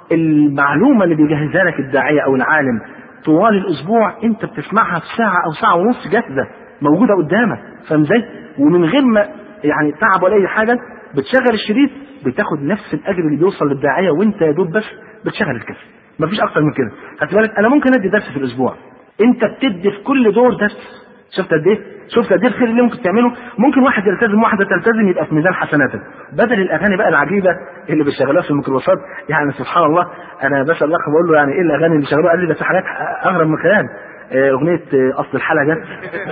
A: المعلومه اللي بيجهزها لك الداعيه او العالم طوال الاسبوع انت بتسمعها في ساعه او ساعه ونص جاهزه موجوده قدامك، فاهم ازاي؟ ومن غير ما يعني تعب ولا اي حاجه، بتشغل الشريط بتاخد نفس الاجر اللي بيوصل للداعيه وانت يا دوب بس بتشغل الكاسيت. مفيش اكتر من كده. خدت بالك؟ انا ممكن ادي درس في الاسبوع، انت بتدي في كل دور درس. شفت قد ايه؟ شفت قد ايه الخير اللي ممكن تعمله؟ ممكن واحد يلتزم، واحده تلتزم، يبقى في ميزان حسناتك، بدل الاغاني بقى العجيبه اللي بيشغلوها في الميكروباصات. يعني سبحان الله، انا بسال الاخ بقول له يعني ايه الاغاني اللي شغلوها؟ قال لي ده في حاجات اغرب من الخيال. اغنيه اصل الحلقه جت،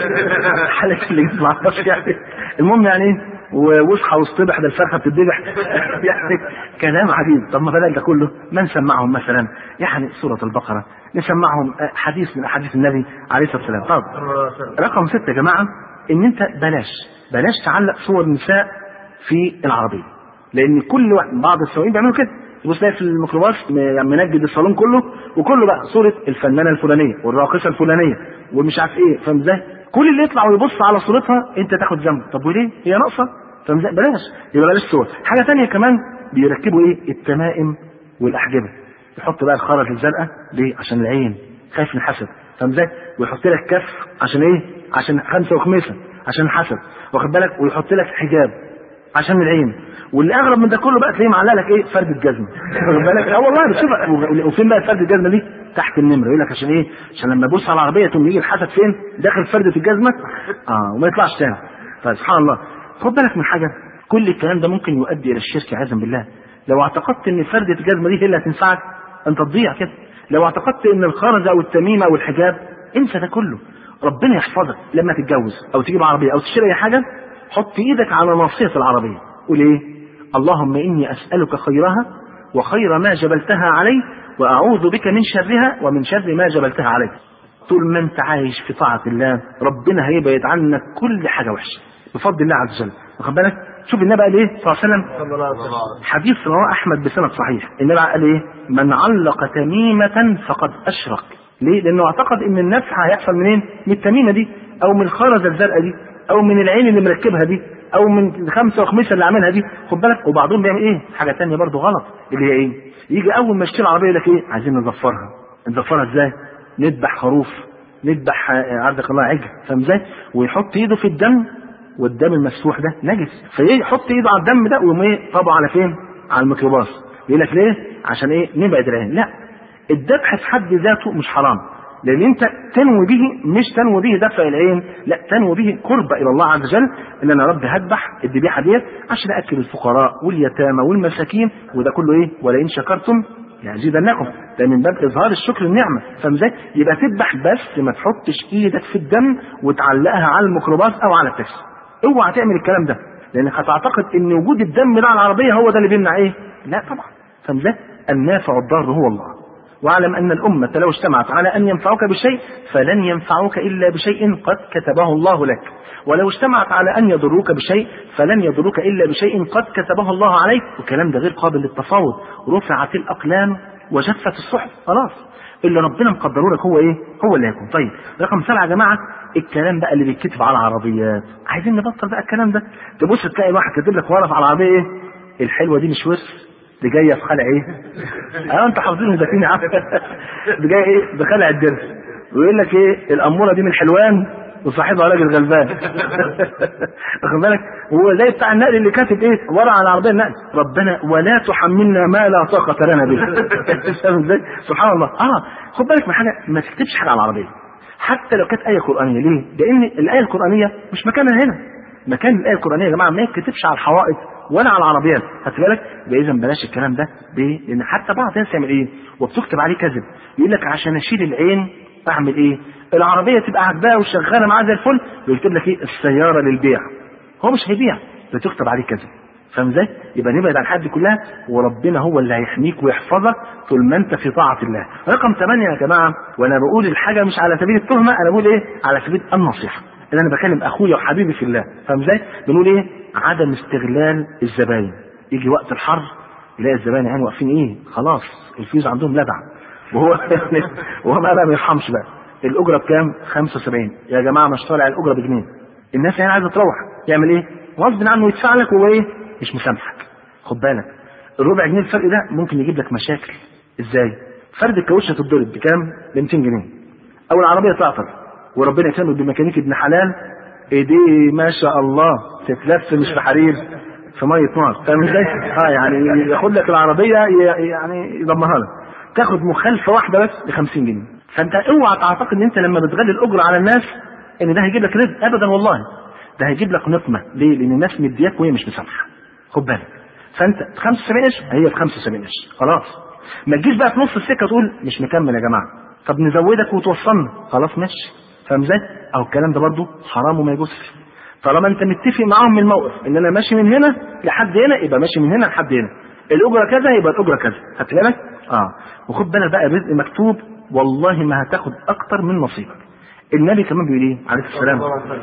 A: الحلقه اللي جت ما اعرفش يعني. المهم يعني ايه، واصحى واصطبح ده الفرخه بتتذبح. يعني كلام عجيب. طب ما بدل ده كله ما نسمعهم مثلا يعني سوره البقره، نسمعهم حديث من احاديث النبي عليه الصلاه والسلام. طب رقم ستة يا جماعه، ان انت بلاش بلاش تعلق صور نساء في العربيه، لان كل واحد، بعض السواقين بيعملوا كده، تبص تلاقي في الميكروباص منجد الصالون كله، وكله بقى صوره الفنانه الفلانيه والراقصه الفلانيه ومش عارف ايه، فاهم ازاي؟ كل اللي يطلع ويبص على صورتها انت تاخد ذنب. طب وليه؟ هي ناقصه؟ فاهم ازاي؟ بلاش، يبقى بلاش صور. حاجه ثانيه كمان، بيركبوا ايه؟ التمائم والاحجبه، يحط بقى الخرز الزرقاء ليه؟ عشان العين، خايف من الحسد، فاهم ازاي؟ ويحط لك كف عشان ايه؟ عشان خمسه وخميسه، عشان الحسد، واخد بالك؟ ويحط لك حجاب عشان العين. واللي اغرب من ده كله بقى تلاقيه معلق لك ايه؟ فرد الجزمه، واخد بالك؟ اه والله بتشوف. وفين بقى فرد الجزمه دي؟ تحت النمره. يقول لك عشان ايه؟ عشان لما يبص على العربيه تقوم يجي الحسد فين؟ داخل فرده الجزمه، اه وما يطلعش تاني. فسبحان الله، خد بالك من حاجه، كل الكلام ده ممكن يؤدي الى الشرك عياذا بالله. لو اعتقدت ان فرده الجزمه دي هي اللي هتنفعك انت تضيع كده. لو اعتقدت ان الخرزه او التميمه او الحجاب، انسى ده كله. ربنا يحفظك لما تتجوز او تجيب عربيه او تشتري اي حاجه، حط ايدك على ناصيه العربيه، قول ايه؟ اللهم اني اسالك خيرها وخير ما جبلتها عليه، واعوذ بك من شرها ومن شر ما جبلتها عليه. طول ما انت عايش في طاعه الله، ربنا هيبعد عنك كل حاجه وحشه بفضل الله عز وجل. واخد بالك؟ شوف النبي قال ايه صلى الله عليه وسلم، حديث رواه احمد بسند صحيح، النبي قال ايه؟ من علق تميمه فقد اشرك. ليه؟ لانه اعتقد ان النفع هيحصل منين؟ من التميمه دي، او من الخرزه الزرقاء دي، او من العين اللي مركبها دي، او من الخمسه وخميسه اللي عاملها دي. خد بالك. وبعضهم بيعمل ايه؟ حاجه ثانيه برضه غلط، اللي هي ايه؟ يجي اول ما يشتري العربيه يقول لك ايه؟ عايزين نظفرها. نظفرها ازاي؟ نذبح خروف، نذبح عندك الله عجل، فاهم ازاي؟ ويحط ايده في الدم، والدم المسفوح ده نجس، فيحط ايده على الدم ده ويقوم ايه؟ طبعه على فين؟ على الميكروباص. يقول لك ليه؟ عشان ايه؟ نبعد العين. لا، الذبح في حد ذاته مش حرام، لان انت تنوي به، مش تنوي به دفع العين، لا تنوي به قرب الى الله عز وجل، ان انا رب هذبح الذبيحه ديت عشان اكل الفقراء واليتامى والمساكين، وده كله ايه؟ ولئن شكرتم لازيدنكم، ده من باب اظهار الشكر النعمه، فاهم ازاي؟ يبقى تذبح بس ما تحطش ايدك في الدم وتعلقها على الميكروباص او على التاكسي. اوعى تعمل الكلام ده. لانك هتعتقد ان وجود الدم ده على العربيه هو ده اللي بيمنع ايه؟ لا طبعا. فده النافع الضار هو الله. واعلم ان الامه لو اجتمعت على ان ينفعوك بشيء فلن ينفعوك الا بشيء قد كتبه الله لك، ولو اجتمعت على ان يضروك بشيء فلن يضروك الا بشيء قد كتبه الله عليك. والكلام ده غير قابل للتفاوض. رفعت الاقلام وجفت الصحف، خلاص اللي ربنا مقدره لك هو ايه؟ هو اللي هيكون. طيب رقم سبعه يا جماعه، الكلام بقى اللي بيتكتب على العربيات، عايزين نبطل بقى الكلام ده. تبص تلاقي واحد كاتب لك ورقه على العربيه ايه؟ الحلوه دي مش ورث، دي جايه في خلع ايه؟ اه انت حافظينهم ده فين يا عم؟ دي جايه ايه؟ بخلع الدرس. ويقول لك ايه؟ الاموره دي من حلوان وصاحبها راجل غلبان. واخد بالك؟ هو زي بتاع النقل اللي كاتب ايه؟ ورا على العربيه النقل، ربنا ولا تحملنا ما لا طاقه لنا به. فاهم ازاي؟ سبحان الله. اه خد بالك من حاجه، ما تكتبش حاجه على العربيه حتى لو كانت ايه قرانيه. ليه؟ لان الايه القرانيه مش مكانها هنا. مكان الايه القرانيه يا جماعه ما يتكتبش على الحوائط ولا على العربيات. خدت بالك؟ يبقى اذا بلاش الكلام ده. ليه؟ لان حتى بعض الناس يعمل ايه؟ وبتكتب عليه كذب، يقول لك عشان اشيل العين اعمل ايه؟ العربيه تبقى عجباه وشغاله معاه زي الفل، ويكتب لك ايه؟ السياره للبيع. هو مش هيبيع، بتكتب عليه كذب. فاهم ازاي؟ يبقى نبعد عن الحد كلها، وربنا هو اللي هيحميك ويحفظك طول ما انت في طاعه الله. رقم ثمانية يا جماعه، وانا بقول الحاجه مش على سبيل التهمه، انا بقول ايه؟ على سبيل النصيحه. ان انا بكلم اخويا وحبيبي في الله. فاهم ازاي؟ بنقول ايه؟ عدم استغلال الزباين. يجي وقت الحر يلاقي الزباين يعني واقفين ايه؟ خلاص الفيوز عندهم لدع، وهو وهو بقى ما بيرحمش بقى. الاجره بكام؟ خمسة وسبعين. يا جماعه مش طالع الاجره بجنيه. الناس يعني عايزه تروح، يعمل ايه؟ غصب عنه يدفع لك وهو ايه؟ مش مسامحك. خد بالك الربع جنيه الفرق ده ممكن يجيب لك مشاكل. ازاي؟ فرد الكاوتشه تتضرب بكام؟ ب مئتين جنيه. او العربيه تعطل وربنا يكرمك بميكانيكي ابن حلال ايديه ما شاء الله تتلف مش في حرير في ميه نار. فاهم ازاي؟ اه يعني ياخد لك العربيه يعني يدمرها لك. تاخد مخالفه واحده بس ب خمسين جنيه. فانت اوعى تعتقد ان انت لما بتغلي الاجره على الناس ان ده هيجيب لك رزق. ابدا والله، ده هيجيب لك نقمه. ليه؟ لان الناس مدياك وهي مش مسامحه. خد بالك. فانت خمسة وسبعين قرش هي ب خمسة وسبعين قرش، خلاص. ما تجيش بقى في نص السكه تقول مش مكمل يا جماعه، طب نزودك وتوصلنا، خلاص ماشي. فاهم ازاي؟ او الكلام ده برضه حرام وما يجوزش. طالما انت متفق معاهم من الموقف ان انا ماشي من هنا لحد هنا، يبقى ماشي من هنا لحد هنا. الاجره كذا يبقى الاجره كذا. خدت بالك؟ اه وخد بالك بقى، الرزق مكتوب والله ما هتاخد اكتر من نصيبك. النبي كمان بيقول ايه عليه السلام؟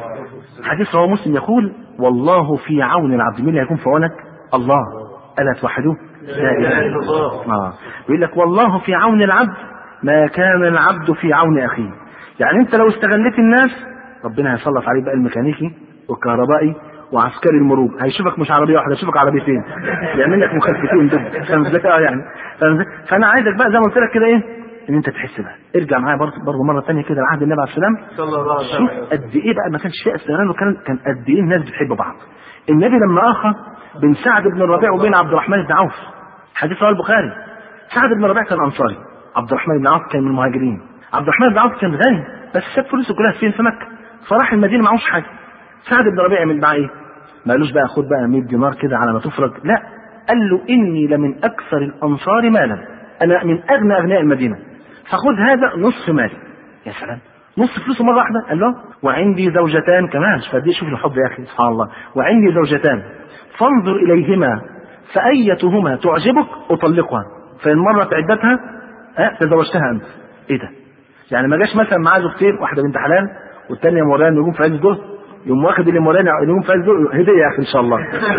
A: حديث رواه مسلم يقول والله في عون العبد. مين اللي هيكون في عونك؟ الله. الا توحدوه؟ لا اله الا الله. اه بيقول لك والله في عون العبد ما كان العبد في عون اخيه. يعني انت لو استغلت الناس ربنا هيسلط عليك بقى الميكانيكي والكهربائي وعسكري المرور، هيشوفك مش عربيه واحده، هيشوفك عربيتين، يعمل لك مخالفتين دول. فاهم ازاي؟ اه يعني فاهم. فانا عايزك بقى زي ما قلت لك كده ايه؟ ان انت تحس بقى. ارجع معايا برضه برضه مره ثانيه كده لعهد النبي عليه السلام صلى الله عليه وسلم. شوف قد ايه بقى ما كانش فيه استغلال، وكان كان قد ايه الناس بتحب بعض. النبي لما اخى بين سعد بن الربيع وبين عبد الرحمن بن عوف، حديث رواه البخاري. سعد بن الربيع كان انصاري، عبد الرحمن بن عوف كان من المهاجرين. عبد الرحمن بن عوف كان غني بس ساب فلوسه كلها فين؟ في مكه. فراح المدينه معهوش حاجه. سعد بن الربيع يعمل معاه ايه؟ ما قالوش بقى خد بقى مية دينار كده على ما تفرج، لا، قال له اني لمن اكثر الانصار مالا، انا من اغنى اغنياء المدينه، فخذ هذا نصف مالي. يا سلام، نص فلوسه مره واحده. قال له وعندي زوجتان كمان، فدي شوف الحب يا اخي سبحان الله. وعندي زوجتان فانظر اليهما فايتهما تعجبك اطلقها، فان مرت عدتها أه تزوجتها انت. ايه ده؟ يعني ما جاش مثلا معاه زوجتين، واحده بنت حلال والثانيه مولانا نجوم في عز الظهر، يوم واخد اللي مولانا نجوم في عز الظهر هديه يا اخي ان شاء الله.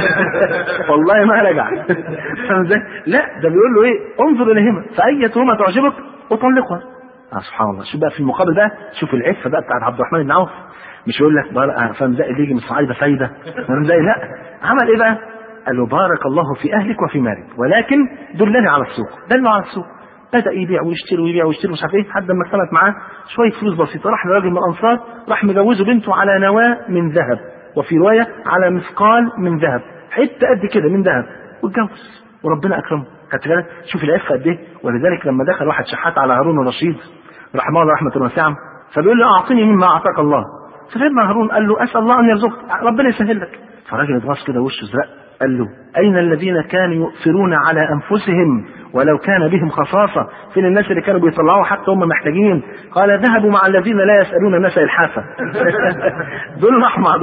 A: والله ما رجع. فاهم ازاي؟ لا، ده بيقول له ايه؟ انظر اليهما فايتهما تعجبك اطلقها. آه سبحان الله. شوف بقى في المقابل بقى، شوف العفه بقى بتاعت عبد الرحمن بن عوف. مش يقول لك بقى فاهم ازاي اللي يجي من الصعايده فايده، فاهم ازاي؟ لا، عمل ايه بقى؟ قال له بارك الله في اهلك وفي مالك ولكن دلني على السوق. دله على السوق، بدا يبيع ويشتري ويبيع ويشتري مش عارف ايه، لحد ما اكتملت معاه شويه فلوس بسيطه. راح لراجل من الانصار، راح مجوزه بنته على نواه من ذهب، وفي روايه على مثقال من ذهب، حته قد كده من ذهب، واتجوز وربنا اكرمه. خدت بالك؟ شوف العفه قد ايه. ولذلك لما دخل واحد شحات على هارون الرشيد رحمه الله رحمه واسعه، فبيقول له اعطني مما اعطاك الله. فسيدنا هارون قال له اسال الله ان يرزقك، ربنا يسهل لك. فالراجل اتغاظ كده وشه ازرق، قال له اين الذين كانوا يؤثرون على انفسهم ولو كان بهم خصاصه؟ فين الناس اللي كانوا بيطلعوا حتى هم محتاجين؟ قال ذهبوا مع الذين لا يسالون الناس الحافه. دول راحوا مع دول.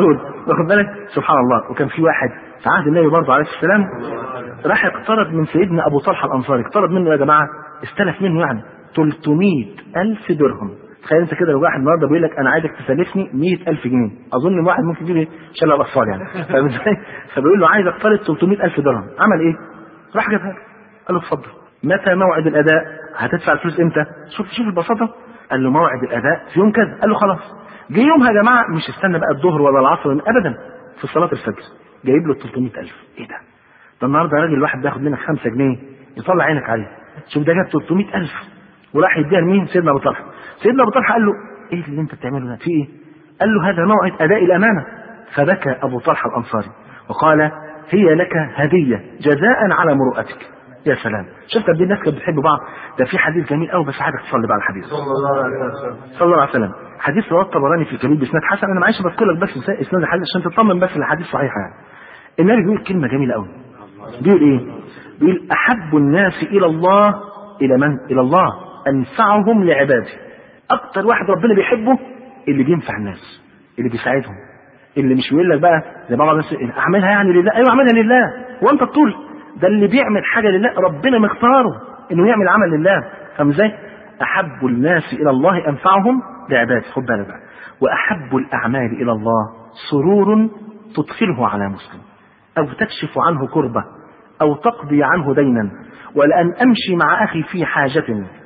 A: واخد بالك؟ سبحان الله. وكان في واحد في عهد النبي برضه عليه السلام راح اقترض من سيدنا ابو طلحه الانصاري، اقترض منه يا جماعه، استلف منه يعني ثلاثمائة ألف درهم. تخيل انت كده لو واحد النهارده بيقول لك انا عايزك تسلفني مئة ألف جنيه، اظن الواحد ممكن يجيب شلة الاطفال يعني. فاهم ازاي؟ فبيقول له عايز اقترض ثلاثمائة ألف درهم. عمل ايه؟ راح جابها له، قال له اتفضل. متى موعد الاداء؟ هتدفع الفلوس امتى؟ شوف شوف البساطه. قال له موعد الاداء في يوم كذا. قال له خلاص. جه يومها يا جماعه، مش استنى بقى الظهر ولا العصر ابدا، في صلاه الفجر جايب له ثلاثمائة ألف. ايه ده؟ ده النهارده راجل واحد بياخد منك خمسة جنيه يطلع عينك عليه. شوف ده جاب ثلاثمائة ألف وراح يديها لمين؟ سيدنا ابو طلحه. سيدنا ابو طلحه قال له ايه اللي انت بتعمله ده؟ في ايه؟ قال له هذا موعد اداء الامانه. فبكى ابو طلحه الانصاري وقال هي لك هديه جزاء على مروءتك. يا سلام، شفت قد ايه الناس كانت بتحب بعض. ده في حديث جميل قوي، بس عايزك تصلي بقى على الحديث صلى الله عليه وسلم. صلى الله عليه وسلم. حديث رواه الطبراني في الكبير باسناد حسن. انا معيش بذكر لك بس اسناد الحديث عشان تطمن بس الحديث صحيح يعني. النبي بيقول كلمه جميله قوي. بيقول ايه؟ بيقول احب الناس الى الله الى من؟ الى الله انفعهم لعباده. اكتر واحد ربنا بيحبه اللي بينفع الناس، اللي بيساعدهم، اللي مش بيقول لك بقى زي بعض الناس اعملها يعني لله. ايوه اعملها لله وانت تطول. ده اللي بيعمل حاجه لله ربنا مختاره انه يعمل عمل لله. فاهم ازاي؟ احب الناس الى الله انفعهم لعباده. خد بالك بقى. واحب الاعمال الى الله سرور تدخله على مسلم، او تكشف عنه كربه، او تقضي عنه دينا، ولان امشي مع اخي في حاجه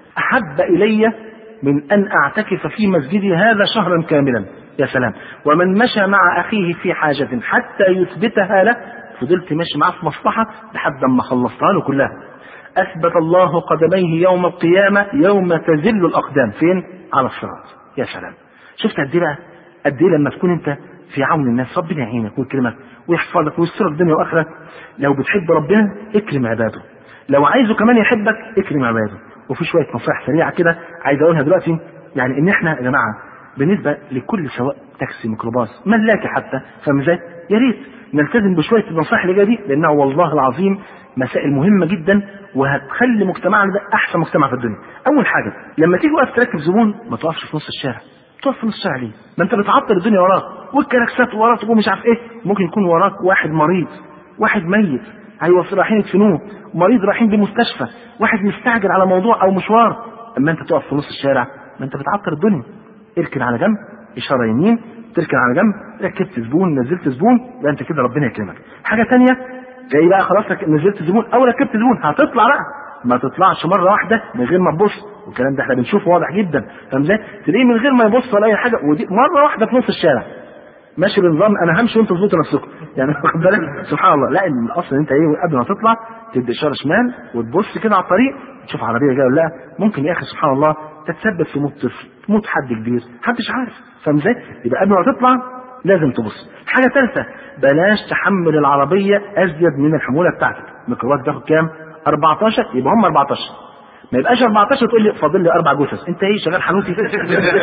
A: احب الي من ان اعتكف في مسجدي هذا شهرا كاملا. يا سلام. ومن مشى مع اخيه في حاجه حتى يثبتها له، فضلت ماشي معاه في مصلحه لحد ما خلصتها له كلها، اثبت الله قدميه يوم القيامه يوم تزل الاقدام. فين؟ على الصراط. يا سلام. شفت قد ايه بقى؟ قد ايه لما تكون انت في عون الناس ربنا يعينك ويكرمك ويحفظك ويسترك دنيا واخره. لو بتحب ربنا اكرم عباده، لو عايزه كمان يحبك اكرم عباده. وفي شويه نصائح سريعه كده عايز اقولها دلوقتي، يعني ان احنا يا جماعه بالنسبه لكل سواء تاكسي ميكروباص ملاكي حتى، فاهم ازاي؟ يا ريت نلتزم بشويه النصائح اللي جايه دي، لانها والله العظيم مسائل مهمه جدا وهتخلي مجتمعنا ده احسن مجتمع في الدنيا. اول حاجه لما تيجي واقف تركب زبون ما تقفش في نص الشارع. تقف في نص الشارع ليه؟ ما انت بتعطل الدنيا وراك والكلاكسات وراك ومش عارف ايه. ممكن يكون وراك واحد مريض، واحد ميت هيوصل رايحين يدفنوه، مريض رايحين بمستشفى، واحد مستعجل على موضوع او مشوار. اما انت تقف في نص الشارع ما انت بتعطل الدنيا. اركن على جنب، اشاره يمين، تركن على جنب، ركبت زبون، نزلت زبون، يبقى انت كده ربنا يكرمك. حاجه ثانيه جاي بقى خلاص نزلت زبون او ركبت زبون، هتطلع بقى ما تطلعش مره واحده من غير ما تبص. والكلام ده احنا بنشوفه واضح جدا، فاهم ازاي؟ تلاقيه من غير ما يبص ولا اي حاجه، ودي مره واحده في نص الشارع ماشي بنظام انا همشي وانتوا تظبطوا نفسكم يعني. واخد بالك؟ سبحان الله. لا الاصل انت ايه قبل ما تطلع تدي اشاره شمال وتبص كده على الطريق تشوف عربيه جايه ولا لا. ممكن يا اخي سبحان الله تتسبب في موت طفل، موت حد كبير، محدش عارف. فاهم ازاي؟ يبقى قبل ما تطلع لازم تبص. حاجه ثالثه بلاش تحمل العربيه ازيد من الحموله بتاعتك. الميكروباص بتاخد كام؟ أربعتاشر، يبقى هم أربعتاشر. ما يبقاش أربعتاشر تقول لي فاضل لي اربع جثث. انت ايه شغال حنوتي؟ طيب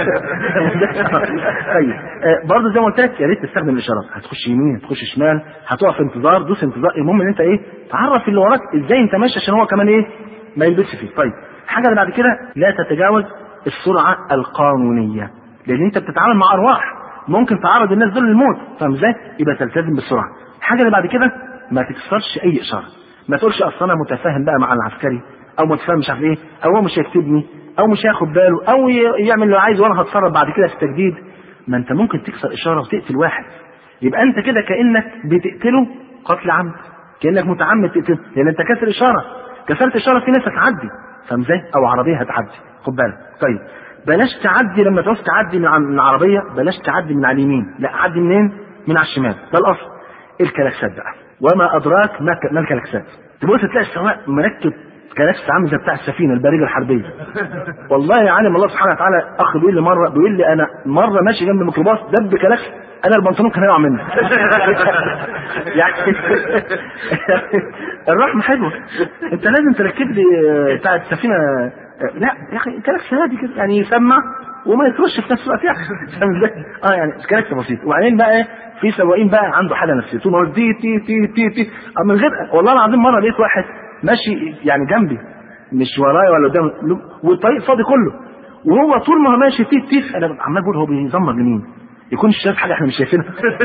A: آه برضه زي ما قلت لك يا ريت تستخدم الاشارات. هتخش يمين، هتخش شمال، هتقف انتظار، دوس انتظار. المهم ان انت ايه تعرف اللي وراك ازاي انت ماشي عشان هو كمان ايه ما يلبسش فيه. طيب الحاجه اللي بعد كده لا تتجاوز السرعه القانونيه، لان انت بتتعامل مع ارواح ممكن تعرض الناس دول للموت. فاهم ازاي؟ يبقى تلتزم بالسرعه. الحاجه اللي بعد كده ما تكسرش اي اشاره. ما تقولش اصل انا متفاهم بقى مع العسكري، او متفاهم مش عارف ايه، او هو مش هيكتبني، او مش هياخد باله، او يعمل اللي عايزه وانا هتصرف بعد كده في التجديد. ما انت ممكن تكسر اشاره وتقتل واحد، يبقى انت كده كانك بتقتله قتل عمد، كانك متعمد تقتله، لان انت كسر اشاره. كسرت اشاره في ناس هتعدي، فاهم ازاي؟ او عربيه هتعدي، خد بالك. طيب بلاش تعدي لما تعوز تعدي من العربيه، بلاش تعدي من على اليمين، لا عدي منين؟ من على الشمال. ده الاصل. الكلاكسات بقى، وما ادراك ما الكلاكسات. تبص تلاقي السواق مركب كلاكس عامل زي بتاع السفينه البارجه الحربيه. والله يا عالم الله سبحانه وتعالى. اخ بيقول لي مره، بيقول لي انا مره ماشي جنب الميكروباص دب كلاكس انا البنطلون كان هيقع مني. يعني الرحمه حلوه. انت لازم تركب لي بتاع السفينه. لا يا اخي كلاكس هادي كده يعني يسمع وما يترش في نفس الوقت يعني. فاهم ازاي؟ اه يعني كلاكس بسيط. وبعدين بقى ايه في سواقين بقى عنده حاله نفسيه طول ما هو تي تي تي تي تي من غير. والله العظيم مره لقيت واحد ماشي يعني جنبي مش ورايا ولا قدامي والطريق فاضي كله، وهو طول ما هو ماشي فيه تيف. انا عمال بقول هو بيزمر لمين؟ يكون شايف حاجه احنا مش شايفينها.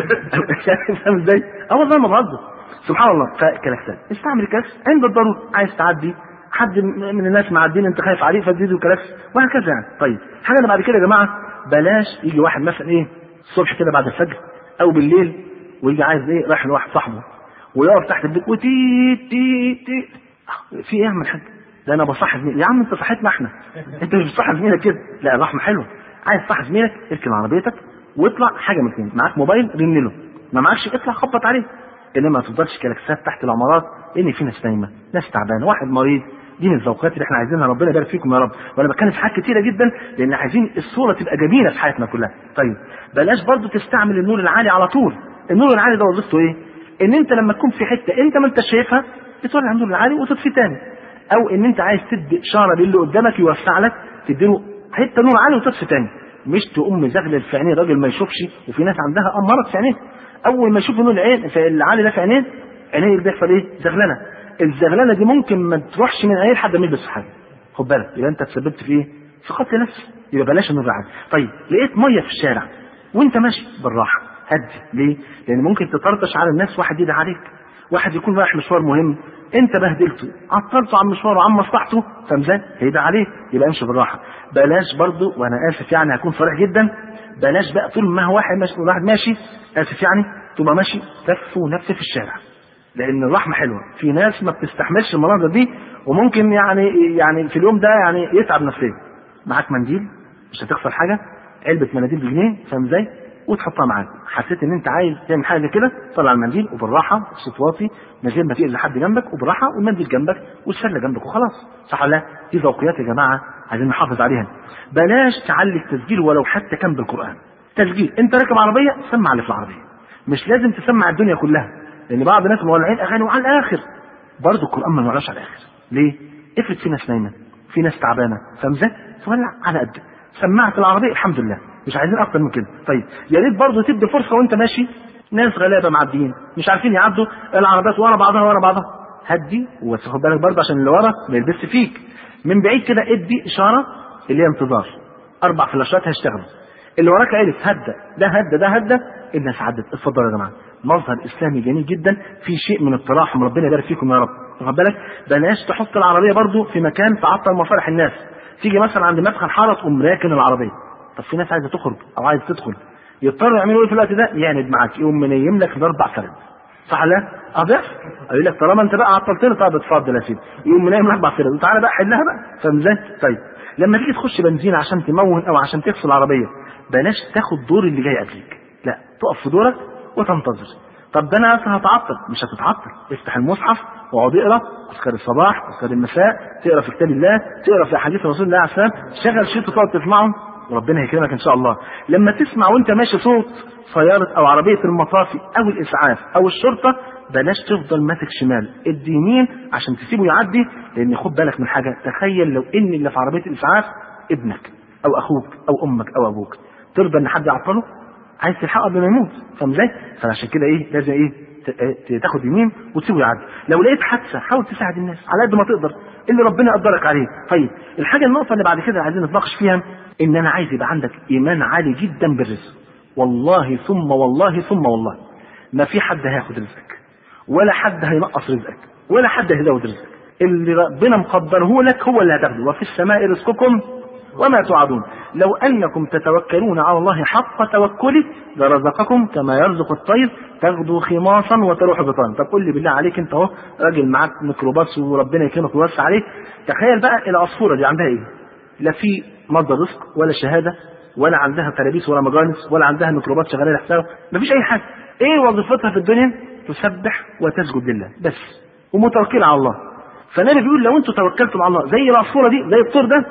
A: فاهم ازاي؟ اه والله ما بهزر. سبحان الله. فكلاكسات استعمل الكلاكس عند الضروره، عايز تعدي حد من الناس معدين انت خايف عليه فتزيده كلاكس وهكذا يعني. طيب حاجه اللي بعد كده يا جماعه، بلاش يجي واحد مثلا ايه الصبح كده بعد الفجر او بالليل ويجي عايز ايه رايح لواحد صاحبه ويقف تحت البيت وتي تي تي في ايه يا عم الحاج؟ ده انا بصحي زميلي. يا عم انت صحيتنا احنا، انت مش بتصحي زميلك كده. لا الرحمه حلوه. عايز تصحي زميلك اركن عربيتك واطلع حاجه من الاثنين، معاك موبايل رن له، ما معكش اطلع خبط عليه. انما ما تفضلش كلاكسات تحت العمارات، لان في ناس نايمه، ناس تعبانه، واحد مريض. دي من الذوقات اللي احنا عايزينها، ربنا يبارك فيكم يا رب. وانا بتكلم في حاجات كتيره جدا لان عايزين الصوره تبقى جميله في حياتنا كلها. طيب بلاش برضو تستعمل النور العالي على طول. النور العالي ده وظيفته ايه؟ ان انت لما تكون في حته انت ما انت شايفها بتولع النور العالي وتطفي تاني، او ان انت عايز تدي اشاره للي قدامك يوسع لك تديله حته نور عالي وتطفي تاني، مش تقوم مزغلل في عينيه الراجل ما يشوفش. وفي ناس عندها امراض في عينيه، اول ما يشوف نور العين العالي ده في عينيه عينيه بيحصل ايه؟ زغلله. الزغلله دي ممكن ما تروحش من عينيه لحد ما يلبس حاجه. خد بالك يبقى انت تسببت في ايه؟ في قتل نفس. يبقى بلاش النور العالي. طيب لقيت ميه في الشارع وانت ماشي بالراحه هدي. ليه؟ لان ممكن تطرطش على الناس، واحد يدعي عليك، واحد يكون رايح مشوار مهم انت بهدلته عطلته عن مشواره وعن مصلحته، فمزاج هيدعي عليك. يبقى امشي بالراحه. بلاش برضو، وانا اسف يعني هكون صريح جدا، بلاش بقى طول ما هو واحد ماشي واحد ماشي اسف يعني تبقى ماشي تف ونفس في الشارع. لان الرحمه حلوه، في ناس ما بتستحملش المناظر دي وممكن يعني يعني في اليوم ده يعني يتعب نفسيا. معاك منديل مش هتخسر حاجه، علبه مناديل بجنيه، فاهم ازاي؟ وتحطها معاك. حسيت ان انت عايز تعمل حاجه كده طلع المنديل وبالراحه بصوت واطي من غير ما تقل لحد جنبك، وبالراحه والمنديل جنبك والشله جنبك وخلاص. صح ولا لا؟ دي ذوقيات يا جماعه عايزين نحافظ عليها. بلاش تعلي التسجيل ولو حتى كان بالقران. تسجيل انت راكب عربيه سمع اللي في العربيه، مش لازم تسمع الدنيا كلها، لان بعض الناس مولعين اغاني وعلى الاخر. برضه القران ما نولعش على الاخر. ليه؟ افرض في ناس نايمه، في ناس تعبانه، فمزاج تولع على قدك. سمعت العربيه الحمد لله، مش عايزين اكتر من كده. طيب يا ريت برضه تدي فرصه وانت ماشي، ناس غلابه معديين مش عارفين يعدوا العربيات ورا بعضها ورا بعضها، هدي وتاخد بالك برضه عشان اللي ورا ما يلبسش فيك. من بعيد كده ادي اشاره اللي هي انتظار، اربع فلاشات هيشتغلوا، اللي وراك عرف هدى ده هدى ده هدى، الناس عدت. اتفضلوا يا جماعه. مظهر اسلامي جميل جدا، في شيء من التراحم، ربنا يبارك فيكم يا رب. واخد بالك؟ بلاش تحط العربيه برضه في مكان تعطل مصالح الناس. تيجي مثلا عند مدخل حاره تقوم راكن العربيه، طب في ناس عايزه تخرج او عايزه تدخل، يضطروا يعملوا ايه في الوقت ده؟ يعند معاك، يقوم منيم لك الاربع فرد. صح لا؟ اه بيحصل. يقول لك طالما انت بقى عطلتني طب اتفضل يا سيدي، يقوم منيم الاربع فرد وتعالى بقى حلها بقى، فاهم ازاي؟ طيب لما تيجي تخش بنزين عشان تمون او عشان تغسل العربيه، بلاش تاخد دور اللي جاي قبلك، لا تقف في دورك وتنتظر. طب ده انا اصلا هتعطل، مش هتتعطل، افتح المصحف واقعد اقرا اذكار الصباح اذكار المساء، تقرا في كتاب الله، تقرا في احاديث رسول الله عليه الصلاه والسلام، شغل شيء تقعد تسمعه وربنا يكرمك ان شاء الله. لما تسمع وانت ماشي صوت سياره او عربيه المطافي او الاسعاف او الشرطه، بلاش تفضل ماسك شمال، ادي يمين عشان تسيبه يعدي. لان خد بالك من حاجه، تخيل لو ان اللي في عربيه الاسعاف ابنك او اخوك او امك او ابوك، ترضى ان حد يعطله؟ عايز تلحقه قبل ما يموت، فاهم ازاي؟ فعشان كده ايه لازم ايه تاخد يمين وتسيبه يعدي. لو لقيت حادثه حاول تساعد الناس على قد ما تقدر اللي ربنا يقدرك عليه. طيب الحاجه النقطه اللي بعد كده عايزين نتناقش فيها، ان انا عايز يبقى عندك ايمان عالي جدا بالرزق. والله ثم والله ثم والله ما في حد هياخد رزقك، ولا حد هينقص رزقك، ولا حد هيزود رزقك. اللي ربنا مقدره لك هو اللي هتاخده. وفي السماء رزقكم وما توعدون. لو انكم تتوكلون على الله حق توكله لرزقكم كما يرزق الطير تغدو خماصا وتروح بطانا. طب قول لي بالله عليك، انت اهو راجل معاك ميكروباص وربنا يكرمك ويوسع عليك، تخيل بقى العصفوره دي عندها ايه؟ لا في مصدر رزق ولا شهاده ولا عندها تلابيس ولا مجانس ولا عندها ميكروبات شغاله لحسابها، مفيش اي حاجه. ايه وظيفتها في الدنيا؟ تسبح وتسجد لله بس، ومتوكله على الله. فالنبي بيقول لو انتوا توكلتم على الله زي العصفوره دي زي الطير ده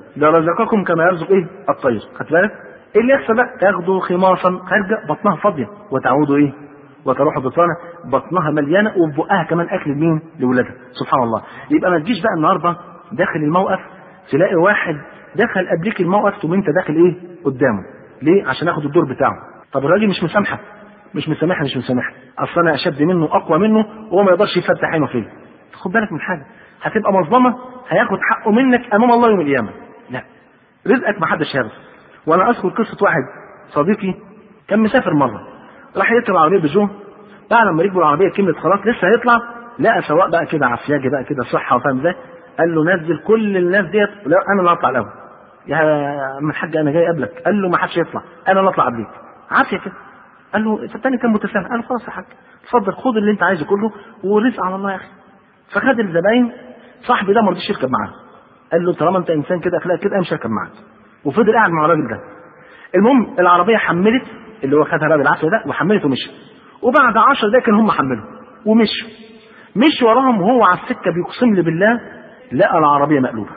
A: لرزقكم كما يرزق ايه؟ الطير. خدت بالك؟ ايه اللي يحصل بقى؟ تاخدوا خماصا خارجه بطنها فاضيه وتعودوا ايه؟ وتروح بطانه بطنها مليانه وبقها كمان اكل لمين؟ لاولادها. سبحان الله. يبقى ما تجيش بقى النهارده داخل الموقف تلاقي واحد دخل قبليك الموقف ثم انت داخل ايه؟ قدامه. ليه؟ عشان ياخد الدور بتاعه. طب الراجل مش مسامحك، مش مسامحني مش مسامحني اصل انا اشد منه اقوى منه وهو ما يقدرش يفتح عينه فيا. خد بالك من حاجه، هتبقى مظلمه هياخد حقه منك امام الله يوم القيامه. لا، رزقك ما حدش هياخده. وانا اذكر قصه واحد صديقي كان مسافر مره، راح يركب عربيه بيجو، بعد لما ركبوا العربيه كملت خلاص لسه هيطلع، لقى سواق بقى كده عفياجي بقى كده صحه وفاهم ازاي، قال له نزل كل الناس ديت، لا انا اللي هطلع الاول. يا عم الحاج انا جاي قبلك. قال له ما حدش يطلع، انا اللي اطلع قبليك. عافيه كده. قال له فالتاني كان متساهل، قال له خلاص يا حاج اتفضل خد اللي انت عايزه كله ورزق على الله يا اخي. فخد الزباين، صاحبي ده ما رضيش يركب معاه، قال له طالما انت انسان كده اخلاق كده مش هركب معاك، وفضل قاعد مع الراجل ده. المهم العربيه حملت، اللي هو خدها بقى بالعافيه ده وحملت ومشي، وبعد عشر دقايق كانوا هم حملوا ومشوا، مشي وراهم وهو على السكه بيقسم لي بالله لقى العربيه مقلوبه.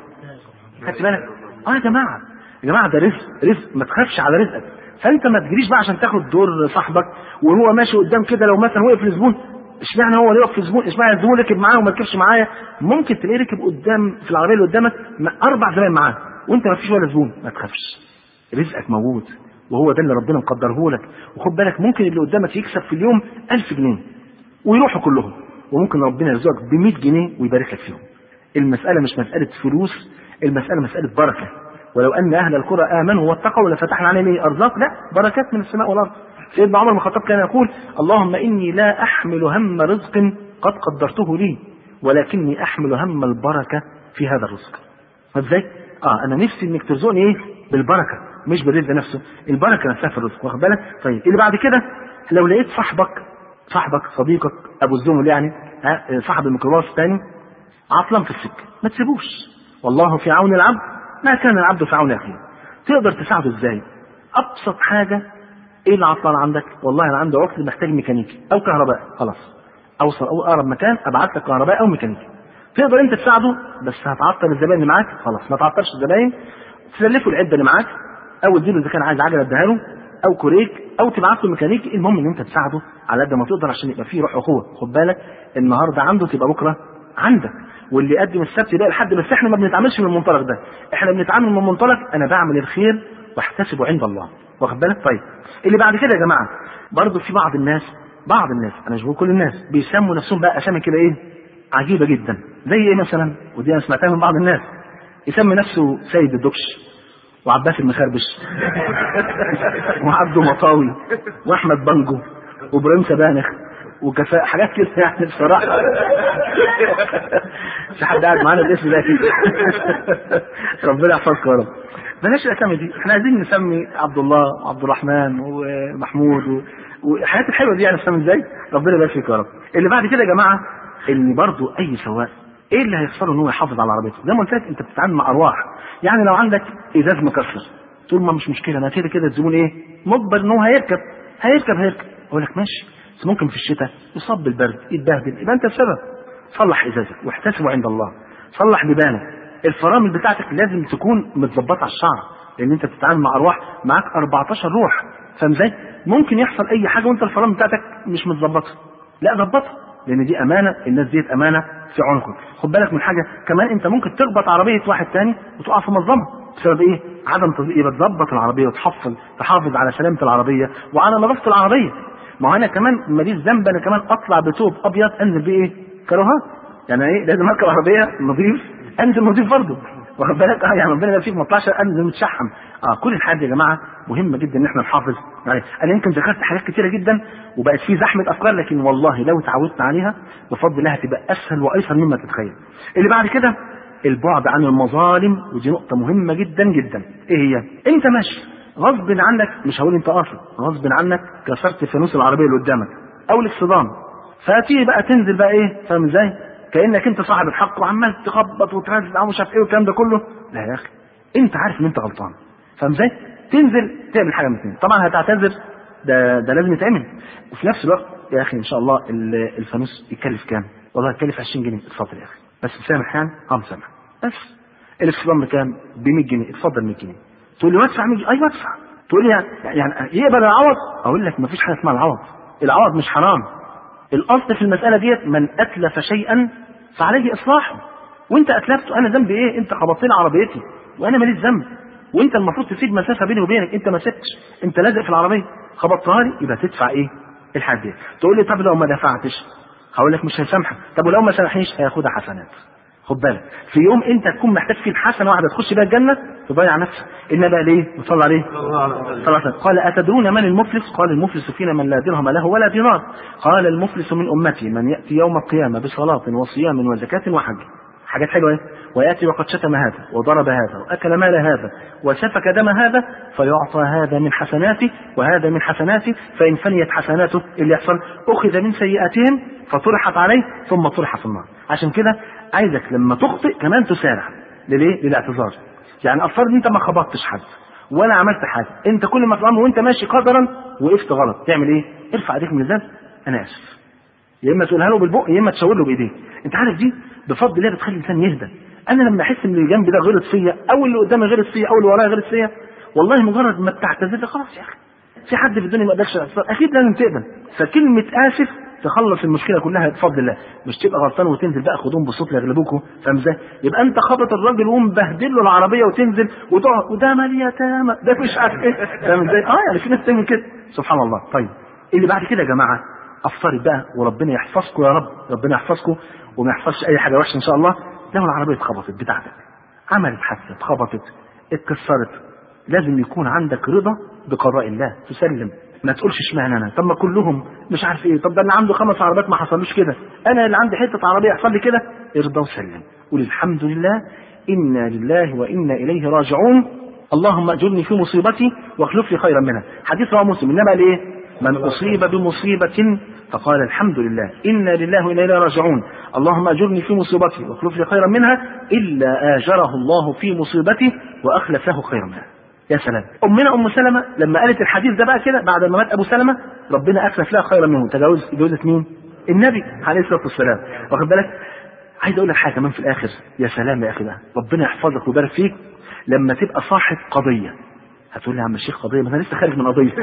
A: خدت بالك؟ اه يا جماعه يا جماعه ده رزق، رزق ما تخافش على رزقك. فانت ما تجريش بقى عشان تاخد دور صاحبك وهو ماشي قدام كده، لو مثلا وقف الزبون اشمعنى هو اللي يقف في الزبون، اشمعنى الزبون ركب معاه وما ركبش معايا. ممكن تلاقيه ركب قدام في العربيه اللي قدامك اربع زباين معاه وانت ما فيش ولا زبون. ما تخافش، رزقك موجود وهو ده اللي ربنا مقدره لك. وخد بالك ممكن اللي قدامك يكسب في اليوم ألف جنيه ويروحوا كلهم، وممكن ربنا يرزقك ب مية جنيه ويبارك لك فيهم. المساله مش مساله فلوس، المساله مساله بركه. ولو ان اهل القرى امنوا واتقوا لفتحنا عليهم ايه ارزاق، لا بركات من السماء والارض. سيدنا عمر بن الخطاب كان يقول اللهم اني لا احمل هم رزق قد قدرته لي ولكني احمل هم البركه في هذا الرزق. ازاي؟ اه انا نفسي انك ترزقني ايه؟ بالبركه مش بالرزق نفسه، البركه نفسها في الرزق. واخد بالك؟ طيب اللي بعد كده لو لقيت صاحبك صاحبك صديقك ابو الزمل يعني ها صاحب الميكروباص الثاني عطلان في السكه، ما تسيبوش. والله في عون العبد ما كان العبد في عون اخيه. تقدر تساعده ازاي؟ ابسط حاجه، ايه اللي عطلان عندك؟ والله انا عندي عطل محتاج ميكانيكي او كهرباء، خلاص اوصل او اقرب مكان ابعت لك كهرباء او ميكانيكي. تقدر انت تساعده بس هتعطل الزباين اللي معاك، خلاص ما تعطلش الزباين، تسلفه العده اللي معاك او تديله اذا كان عايز عجله اديها له او كوريك او تبعت له ميكانيكي. المهم ان انت تساعده على قد ما تقدر عشان يبقى فيه روح اخوه. خد بالك النهارده عنده تبقى بكره عندك، واللي يقدم السبت يلاقي الحد. بس احنا ما بنتعاملش من المنطلق ده، احنا بنتعامل من منطلق انا بعمل الخير واحتسبه عند الله. واخد بالك؟ طيب اللي بعد كده يا جماعه برضه في بعض الناس بعض الناس انا مش بقول كل الناس بيسموا نفسهم بقى اسامي كده ايه عجيبه جدا. زي ايه مثلا؟ ودي انا سمعتها من بعض الناس، يسمي نفسه سيد الدكش وعباس المخربش وعبده مطاوي واحمد بنجو وابراهيم سبانخ وكفاء حاجات كده يعني بصراحه. في حد قاعد معانا الاسم ده كده. ربنا يحفظك يا رب. بلاش الاسامي دي، احنا عايزين نسمي عبد الله وعبد الرحمن ومحمود و... والحاجات الحلوه دي يعني نسمي ازاي؟ ربنا يبارك فيك يا رب. اللي بعد كده يا جماعه ان برضو اي سواق ايه اللي هيحصله ان هو يحافظ على عربيته؟ زي ما قلت لك انت بتتعامل مع ارواح. يعني لو عندك ازاز مكسر طول ما مش مشكله، انا كده كده الزبون ايه مجبر ان هو هيركب هيركب هيركب اقول لك ماشي، بس ممكن في الشتاء يصاب بالبرد يتبهدل، يبقى انت السبب. صلح ازازك واحتسبه عند الله، صلح بيبانك. الفرامل بتاعتك لازم تكون متظبطه على الشعر، لان انت بتتعامل مع ارواح، معاك أربعتاشر روح، فاهم ازاي؟ ممكن يحصل اي حاجه وانت الفرامل بتاعتك مش متظبطه، لا ظبطها لان دي امانه، الناس ديت امانه في عنقك. خد بالك من حاجه كمان، انت ممكن تخبط عربيه واحد تاني وتقع في مظلمه بسبب ايه؟ عدم تظبيط. يبقى تظبط العربيه وتحفظ تحافظ على سلامه العربيه وعلى نظافه العربيه. ما هو انا كمان ماليش ذنب انا كمان اطلع بثوب ابيض انزل بيه ايه؟ كراهات. يعني ايه؟ لازم اركب عربيه نظيف انزل نظيف برضه. واخد بالك؟ اه يعني ربنا يبارك فيك ما اطلعش انزل متشحم. اه كل الحاجات دي يا جماعه مهمه جدا ان احنا نحافظ عليها. انا يمكن ذكرت حاجات كتيره جدا وبقت في زحمه افكار، لكن والله لو تعودنا عليها بفضل الله هتبقى اسهل وايسر مما تتخيل. اللي بعد كده البعد عن المظالم، ودي نقطه مهمه جدا جدا. ايه هي؟ انت ماشي غصب عنك، مش هقول انت قاصد، غصب عنك كسرت فانوس العربيه اللي قدامك او الاكسدام، فتيجي بقى تنزل بقى ايه؟ فاهم ازاي؟ كانك انت صاحب الحق وعمال تخبط وترزع ومش عارف ايه والكلام ده كله. لا يا اخي انت عارف ان انت غلطان، فاهم ازاي؟ تنزل تعمل حاجه من الاثنين. طبعا هتعتذر، ده ده لازم يتعمل، وفي نفس الوقت يا اخي ان شاء الله الفانوس يكلف كام؟ والله يكلف عشرين جنيه، اتفضل يا اخي بس مسامح يعني؟ اه مسامح بس. الاكسدام بكام؟ ب مية جنيه، اتفضل مية جنيه. تقول لي وادفع مية جنيه، ايوه ادفع. تقول لي يعني, يعني يقبل العوض؟ اقول لك مفيش حاجه اسمها العوض، العوض مش حرام. الاصل في المساله ديت من اتلف شيئا فعليه اصلاحه. وانت اتلفته انا ذنبي ايه؟ انت خبطت لي عربيتي وانا ماليش ذنب، وانت المفروض تسيب مسافه بيني وبينك، انت ما سبتش، انت لازق في العربيه خبطتها لي، يبقى تدفع ايه؟ الحد دي. تقول لي طب لو ما دفعتش؟ هقول لك مش هيسامحك. طب ولو ما سامحنيش؟ هياخدها حسنات. خد بالك في يوم انت تكون محتاج فيه الحسنه واحده تخش بيها الجنه تضيع نفسك. النبي قال ايه؟ وصلى عليه صلى الله عليه وسلم قال أتدرون من المفلس؟ قال المفلس فينا من لا درهم له ولا دينار. قال المفلس من أمتي من يأتي يوم القيامة بصلاة وصيام وزكاة وحج، حاجات حلوة، ويأتي وقد شتم هذا وضرب هذا وأكل مال هذا وسفك دم هذا، فيعطى هذا من حسناته وهذا من حسناته، فإن فنيت حسناته اللي يحصل أخذ من سيئاتهم فطرحت عليه ثم طرح في النار. عشان كده عايزك لما تخطئ كمان تسارع لليه؟ للاعتذار. يعني افترض انت ما خبطتش حد ولا عملت حاجه، انت كل ما في الامر وانت ماشي قدرا وقفت غلط، تعمل ايه؟ ارفع ايديك من الذنب، انا اسف، يا اما تقولها له بالبق يا اما تشاور له بايديك. انت عارف دي بفضل الله بتخلي الانسان يهدى. انا لما احس ان اللي جنبي ده غلط فيا او اللي قدامي غلط فيا او اللي ورايا غلط فيا، والله مجرد ما بتعتذر خلاص يا اخي، في حد في الدنيا ما قدرش يعتذر، اكيد لازم تقبل. فكلمه اسف تخلص المشكله كلها بفضل الله، مش تبقى غلطان وتنزل بقى خدوم بصوت يغلبوكوا، فاهم ازاي؟ يبقى انت خبط الراجل ومبهدل له العربيه وتنزل وتقعد وده مال يتامى ده مش عارف ايه، فاهم ازاي؟ اه يعني في ناس تعمل كده سبحان الله. طيب اللي بعد كده يا جماعه افترض بقى وربنا يحفظكم يا رب، ربنا يحفظكم وما يحفظش اي حاجه وحشه ان شاء الله. لو العربيه اتخبطت بتاعتك، عملت حادثه، اتخبطت، اتكسرت، لازم يكون عندك رضا بقضاء الله، تسلم، ما تقولش اشمعنى انا، طب ما كلهم مش عارف ايه، طب ده اللي عنده خمس عربيات ما حصلوش كده، انا اللي عندي حته عربيه يحصل لي كده. ارضى وسلم، قول الحمد لله انا لله وانا اليه راجعون، اللهم اجرني في مصيبتي واخلف لي خيرا منها. حديث رواه مسلم، النبي قال ايه؟ من اصيب بمصيبه فقال الحمد لله انا لله وانا اليه راجعون، اللهم اجرني في مصيبتي واخلف لي خيرا منها، الا اجره الله في مصيبته واخلف له خيرا منها. يا سلام. امنا ام سلمة لما قالت الحديث ده بقى كده بعد ما مات ابو سلمة، ربنا اخلف لها خيرا منه، تجاوز جوزت مين؟ النبي عليه الصلاه والسلام. واخد بالك؟ عايز اقول لك حاجه كمان في الاخر، يا سلام يا اخي بقى، ربنا يحفظك ويبارك فيك لما تبقى صاحب قضيه. هتقول لي يا عم الشيخ قضيه؟ ما انا لسه خارج من قضيه.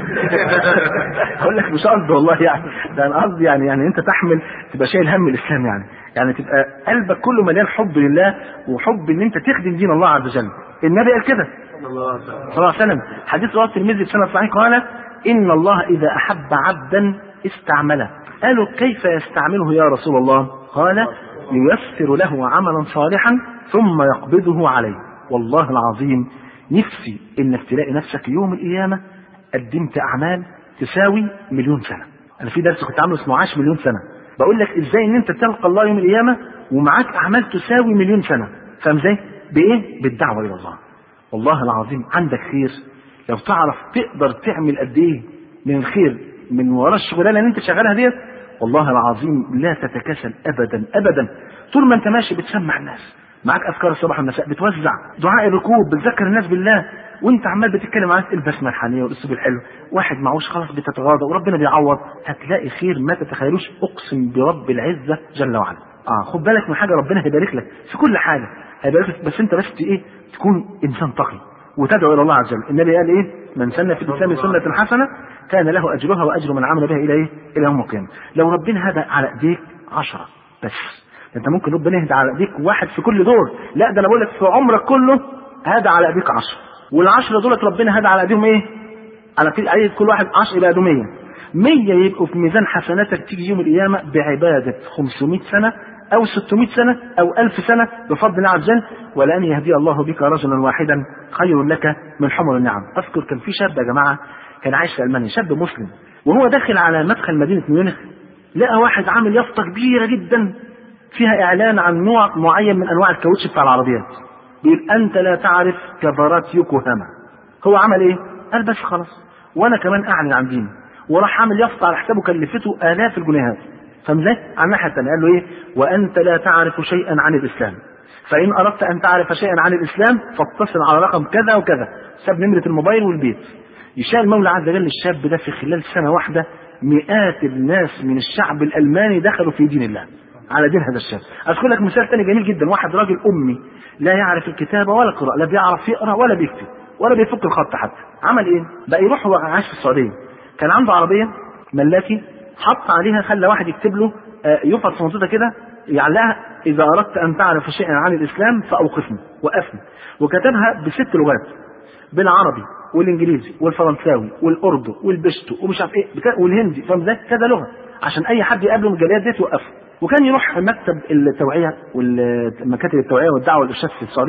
A: اقول لك مش قصدي والله، يعني ده انا قصدي يعني يعني انت تحمل تبقى شايل هم الاسلام، يعني يعني تبقى قلبك كله مليان حب لله وحب ان انت تخدم دين الله عز وجل. النبي قال كده صلى الله عليه وسلم، حديث رواه الترمذي بسند صحيح، قال ان الله اذا احب عبدا استعمله. قالوا كيف يستعمله يا رسول الله؟ قال ييسر له عملا صالحا ثم يقبضه عليه. والله العظيم نفسي انك تلاقي نفسك يوم القيامه قدمت اعمال تساوي مليون سنه. انا في درس كنت عامله اسمه عاش مليون سنه، بقول لك ازاي ان انت تلقى الله يوم القيامه ومعاك اعمال تساوي مليون سنه. فاهم ازاي؟ بايه؟ بالدعوه الى الله. والله العظيم عندك خير، لو تعرف تقدر تعمل قد ايه من الخير من وراء الشغلانه اللي انت شغالها ديت، والله العظيم لا تتكاسل ابدا ابدا. طول ما انت ماشي بتسمع الناس، معاك اذكار الصباح والمساء، بتوزع دعاء الركوب، بتذكر الناس بالله، وانت عمال بتتكلم عن البسمه الحنيه والاسلوب الحلو، واحد معوش خلاص بتتغاضى وربنا بيعوض، هتلاقي خير ما تتخيلوش، اقسم برب العزه جل وعلا. اه خد بالك من حاجه، ربنا هيبارك لك في كل حاجه، هيبارك لك، بس انت بس ايه؟ تكون انسان تقي وتدعو الى الله عز وجل. النبي قال ايه؟ من سن في الاسلام سنه حسنه كان له اجرها واجر من عمل بها الى ايه؟ الى يوم القيامه. لو ربنا هدى على ايديك عشرة بس، انت ممكن ربنا يهدى على ايديك واحد في كل دور، لا ده انا بقول لك في عمرك كله هدى على ايديك عشرة، والعشرة دولت ربنا هدى على ايديهم ايه؟ على ايد كل واحد عشرة يبقى مية. مية يبقوا في ميزان حسناتك تيجي يوم القيامه بعباده خمسمائة سنه او ستمائة سنه او ألف سنه بفضل الله عز وجل، ولان يهدي الله بك رجلا واحدا خير لك من حمر النعم. اذكر كان في شاب يا جماعه كان عايش في المانيا، شاب مسلم، وهو داخل على مدخل مدينه ميونخ لقى واحد عامل يافطه كبيره جدا فيها اعلان عن نوع معين من انواع الكاوتش بتاع العربيات، بيقول انت لا تعرف كبارات يوكوهاما. هو عمل ايه؟ قال بس خلاص وانا كمان اعلن عن ديني، وراح عامل يافطه على حسابه كلفته الاف الجنيهات. فمزاج على الناحيه الثانيه قال له ايه؟ وانت لا تعرف شيئا عن الاسلام، فان اردت ان تعرف شيئا عن الاسلام فاتصل على رقم كذا وكذا، ساب نمره الموبايل والبيت. يشاء المولى عز وجل الشاب ده في خلال سنه واحده مئات الناس من الشعب الالماني دخلوا في دين الله على دين هذا الشاب. اذكر لك مثال ثاني جميل جدا، واحد راجل امي لا يعرف الكتابه ولا القراءه، لا بيعرف يقرا ولا بيكتب ولا بيفك الخط حتى. عمل ايه؟ بقى يروح هو عايش في السعوديه، كان عنده عربيه ملاكي حط عليها خلى واحد يكتب له يفط صنطوطه كده يعلقها اذا اردت ان تعرف شيئا عن الاسلام فاوقفني، وقفني، وكتبها بست لغات، بالعربي والانجليزي والفرنساوي والاردو والبشتو ومش عارف ايه والهندي، فاهم ازاي؟ كذا لغه عشان اي حد يقابله من الجاليات دي توقفه. وكان يروح مكتب التوعيه والمكاتب التوعيه والدعوه والارشاد في السعوديه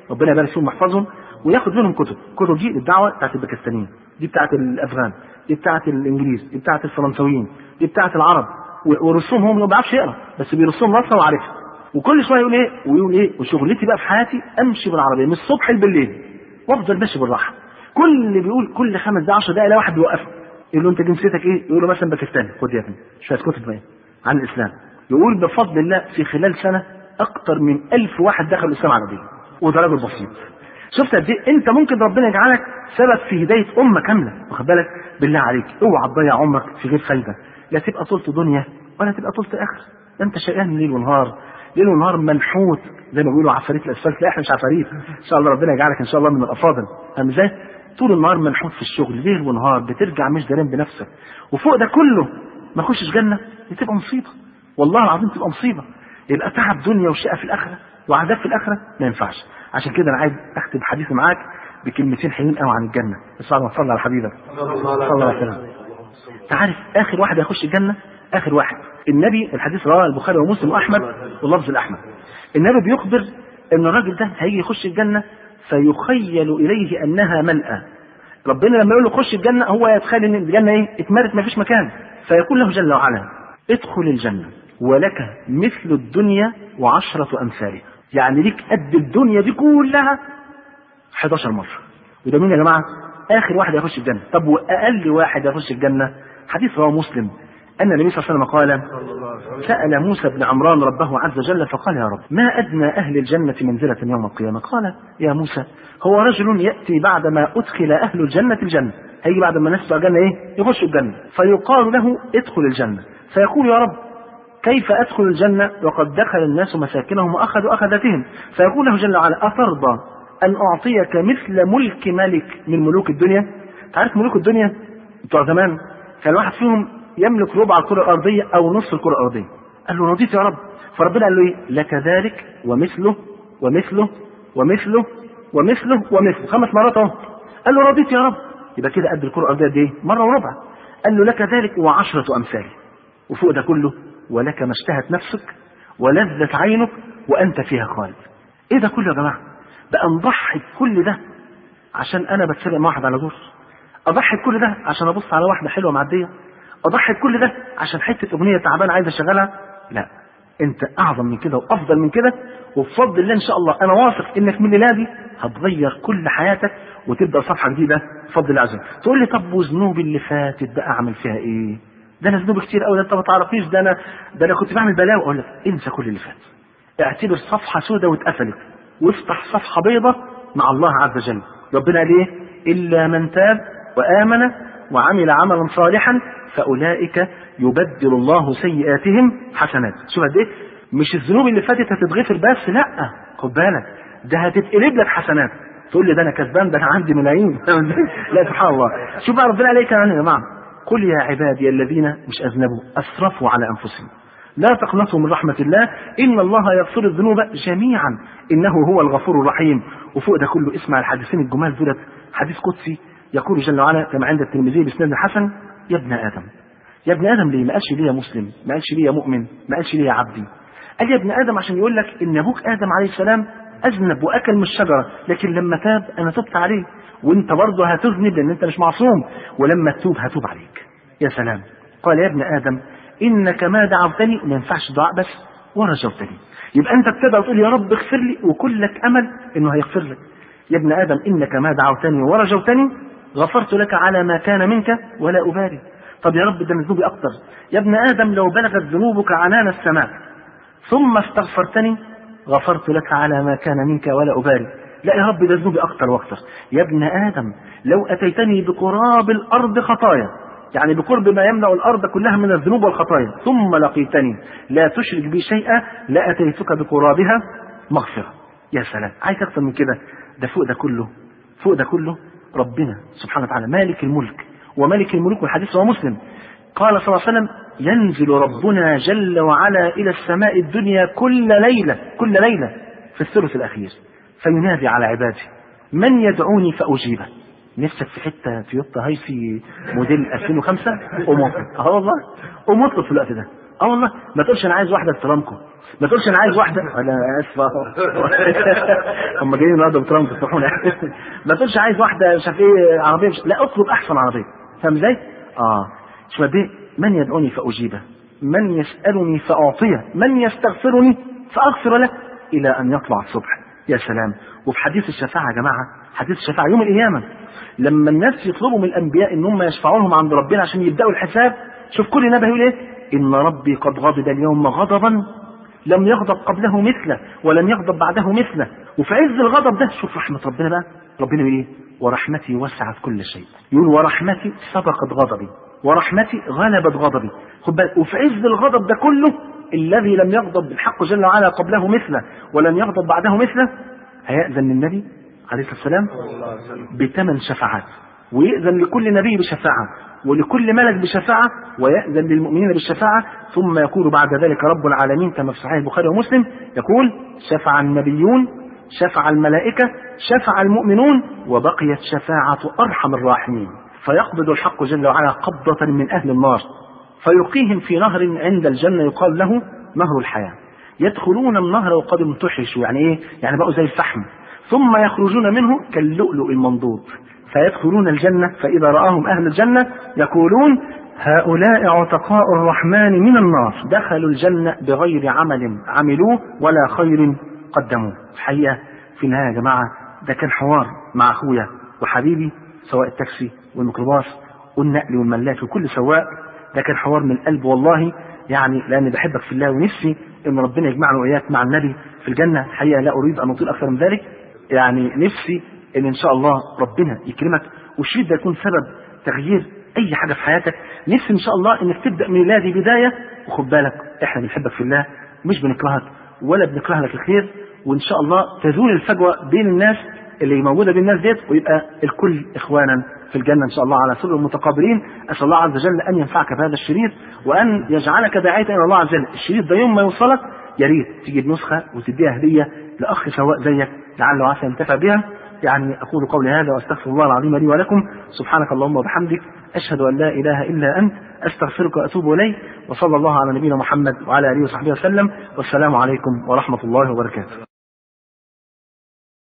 A: ربنا يبارك فيهم ويحفظهم، وياخد منهم كتب. كتب دي للدعوه بتاعت الباكستانيين، دي بتاعت الافغان، دي بتاعت الانجليز، دي بتاعت الفرنسويين، دي بتاعت العرب، ورسومهم ما بيعرفش يقرا بس بيرسوم راسها وعارفها. وكل شويه يقول ايه ويقول ايه وشغلتي بقى في حياتي امشي بالعربيه من الصبح بالليل وافضل ماشي بالراحه. كل اللي بيقول كل خمس دقايق عشر دقايق لا واحد بيوقفه يقول له انت جنسيتك ايه؟ يقول له مثلا باكستاني، خد يا ابني شويه كتب بقى عن الاسلام. يقول بفضل الله في خلال سنه اكتر من ألف واحد دخل الاسلام على دين، وده راجل بسيط. شفت قد ايه انت ممكن ربنا يجعلك سبب في هدايه امه كامله. واخد بالك؟ بالله عليك اوعى تضيع عمرك في غير فايده، لا تبقى طولت دنيا ولا تبقى طولت اخر. ده انت شقيان ليل ونهار، ليل ونهار منحوت زي ما بيقولوا عفاريت الاسفلت. لا احنا مش عفاريت، ان شاء الله ربنا يجعلك ان شاء الله من الافاضل. فاهم ازاي؟ طول النهار منحوت في الشغل ليل ونهار، بترجع مش دارين بنفسك، وفوق ده كله ما اخشش جنه، دي تبقى مصيبه والله العظيم، تبقى مصيبه. يبقى تعب دنيا وشقه في الاخره وعذاب في الاخره ما ينفعش. عشان كده انا عايز اختم حديثي معاك بكلمتين حلوين قوي عن الجنه، بس بعد ما تصلي على حبيبك صلى الله عليه وسلم. تعرف اخر واحد هيخش الجنه؟ اخر واحد النبي، الحديث رواه البخاري ومسلم واحمد واللفظ الاحمد. النبي بيخبر ان الراجل ده هيجي يخش الجنه فيخيل اليه انها ملأى. ربنا لما يقول له خش الجنه هو يتخيل ان الجنه ايه؟ اتملت ما فيش مكان، فيقول له جل وعلا ادخل الجنه ولك مثل الدنيا وعشرة امثالها. يعني ليك قد الدنيا دي كلها حداشر مرة. وده مين يا جماعه؟ اخر واحد يخش الجنه. طب واقل واحد يخش الجنه؟ حديث رواه مسلم ان النبي صلى الله عليه وسلم قال سأل موسى بن عمران ربه عز وجل فقال يا رب ما ادنى اهل الجنه منزله يوم القيامه؟ قال يا موسى هو رجل ياتي بعدما ادخل اهل الجنه الجنه، هيجي بعد ما الناس بتوع الجنه ايه؟ يخش الجنه، فيقال له ادخل الجنه، فيقول يا رب كيف ادخل الجنه وقد دخل الناس مساكنهم واخذوا اخذتهم؟ فيقول له جل وعلا اترضى ان اعطيك مثل ملك ملك من ملوك الدنيا؟ تعرف ملوك الدنيا بتوع زمان كان الواحد فيهم يملك ربع الكره الارضيه او نصف الكره الارضيه. قال له رضيت يا رب، فربنا قال له ايه؟ لك ذلك ومثله ومثله ومثله ومثله ومثله، خمس مرات اهو. قال له رضيت يا رب، يبقى كده قد الكره الارضيه دي مره وربع. قال له لك ذلك وعشره امثال، وفوق ده كله ولك ما اشتهت نفسك ولذت عينك وانت فيها خالد. ايه ده كله يا جماعه؟ بقى نضحي بكل ده عشان انا بتسابق مع واحد على دور؟ اضحي بكل ده عشان ابص على واحده حلوه معديه؟ اضحي بكل ده عشان حته اغنيه تعبانه عايز اشغلها؟ لا، انت اعظم من كده وافضل من كده، وبفضل الله ان شاء الله انا واثق انك من الليله هتغير كل حياتك وتبدا صفحه جديده بفضل الله عز وجل. تقول لي طب وذنوبي اللي فاتت بقى اعمل فيها ايه؟ ده انا ذنوبي كتير قوي، ده انت ما تعرفيش، ده انا ده انا كنت بعمل بلاوي. اقول لك انسى كل اللي فات، اعتبر صفحه سوداء واتقفلت، وافتح صفحه بيضاء مع الله عز وجل. ربنا قال ايه؟ الا من تاب وامن وعمل عملا صالحا فاولئك يبدل الله سيئاتهم حسنات. شوف قد ايه؟ مش الذنوب اللي فاتت هتتغفر بس، لا خد بالك ده هتتقلب لك حسنات. تقول لي ده انا كسبان، ده انا عندي ملايين لا سبحان الله. شوف بقى ربنا عليك يا جماعه، قل يا عبادي الذين مش اذنبوا اسرفوا على انفسهم لا تقنطوا من رحمه الله ان الله يغفر الذنوب جميعا انه هو الغفور الرحيم. وفوق ده كله اسمع الحديثين الجمال دولت، حديث قدسي يقول جل وعلا كما عند الترمذي باسناد حسن يا ابن ادم. يا ابن ادم ليه؟ ما قالش ليه يا مسلم، ما قالش ليه يا مؤمن، ما قالش ليه يا عبدي، قال يا ابن ادم عشان يقول لك ان ابوك ادم عليه السلام اذنب واكل من الشجره، لكن لما تاب انا تبت عليه، وانت برضه هتذنب لان انت مش معصوم، ولما تتوب هتوب عليك. يا سلام. قال يا ابن ادم انك ما دعوتني، ما ينفعش دعاء بس، ورجوتني. يبقى انت بتدعو تقول يا رب اغفر لي وكلك امل انه هيغفر لك. يا ابن ادم انك ما دعوتني ورجوتني غفرت لك على ما كان منك ولا ابالي. طب يا رب ده ذنوبي اكتر. يا ابن ادم لو بلغت ذنوبك عنان السماء ثم استغفرتني غفرت لك على ما كان منك ولا ابالي. لا يا رب ده ذنوبي اكتر واكتر. يا ابن ادم لو اتيتني بقراب الارض خطايا، يعني بقرب ما يملأ الارض كلها من الذنوب والخطايا، ثم لقيتني لا تشرك بي شيئا لاتيتك بقرابها مغفرة. يا سلام، عايز اكتر من كده؟ ده فوق ده كله، فوق ده كله ربنا سبحانه وتعالى مالك الملك وملك الملوك، والحديث هو مسلم قال صلى الله عليه وسلم ينزل ربنا جل وعلا إلى السماء الدنيا كل ليلة كل ليلة في الثلث الأخير فينادي على عباده من يدعوني فأجيبه. نفسك في حتة تويوتا هايسي موديل ألفين وخمسة قوم اطلب، اه والله قوم اطلب في الوقت ده، اه والله ما تقولش انا عايز واحده بترامكو، ما تقولش انا عايز واحده انا اسف هم جايين النهارده بترامكو صحوني ما تقولش عايز واحده مش عارف ايه عربيه مش... لا اطلب احسن عربيه. فاهم ازاي؟ اه شو بدي من يدعوني فاجيبه، من يسالني فاعطيه، من يستغفرني فاغفر له الى ان يطلع الصبح. يا سلام. وفي حديث الشفاعه يا جماعه، حديث الشفاعه يوم القيامه لما الناس يطلبوا من الانبياء ان هم يشفعوا لهم عند ربنا عشان يبداوا الحساب، شوف كل نبي يقول ايه؟ ان ربي قد غضب اليوم غضبا لم يغضب قبله مثله ولم يغضب بعده مثله. وفي عز الغضب ده شوف رحمه ربنا بقى، ربنا يقول ايه؟ ورحمتي وسعت كل شيء. يقول ورحمتي سبقت غضبي ورحمتي غلبت غضبي. خد بالك وفي عز الغضب ده كله الذي لم يغضب بالحق جل وعلا قبله مثله ولم يغضب بعده مثله هيأذن للنبي عليه الصلاه والسلام بثمان شفاعات، ويأذن لكل نبي بشفاعه ولكل ملك بشفاعه، ويأذن للمؤمنين بالشفاعه. ثم يقول بعد ذلك رب العالمين كما في صحيح البخاري ومسلم يقول شفع النبيون شفع الملائكه شفع المؤمنون وبقيت شفاعه ارحم الراحمين. فيقبض الحق جل وعلا قبضه من اهل النار فيلقيهم في نهر عند الجنه يقال له نهر الحياه. يدخلون النهر وقد امتحشوا، يعني ايه؟ يعني بقوا زي الفحم، ثم يخرجون منه كاللؤلؤ المنضود فيدخلون الجنة فإذا رآهم أهل الجنة يقولون هؤلاء عتقاء الرحمن من النار دخلوا الجنة بغير عمل عملوه ولا خير قدموه. الحقيقة في النهاية يا جماعة ده كان حوار مع أخويا وحبيبي سواء التاكسي والميكروباص والنقل والملاك وكل سواق. ده كان حوار من القلب والله، يعني لأني بحبك في الله ونفسي إن ربنا يجمعنا وإياك مع النبي في الجنة. الحقيقة لا أريد أن أطيل أكثر من ذلك، يعني نفسي ان ان شاء الله ربنا يكرمك والشريط ده يكون سبب تغيير اي حاجه في حياتك. نفسي ان شاء الله انك تبدا ميلادي بدايه، وخد بالك احنا بنحبك في الله مش بنكرهك ولا بنكره لك الخير، وان شاء الله تزول الفجوه بين الناس اللي موجوده بين الناس ديت ويبقى الكل اخوانا في الجنه ان شاء الله على سرر متقابلين. اسال الله عز وجل ان ينفعك بهذا الشريط وان يجعلك داعيه الى الله عز وجل. الشريط ده يوم ما يوصلك يا ريت تجيب نسخه وتديها هديه لاخ سواء زيك لعله عسى ينتفع بها. يعني أقول قولي هذا وأستغفر الله العظيم لي ولكم. سبحانك اللهم وبحمدك أشهد أن لا إله إلا أنت أستغفرك وأتوب إليك. وصلى الله على نبينا محمد وعلى آله وصحبه وسلم، والسلام عليكم ورحمة الله وبركاته.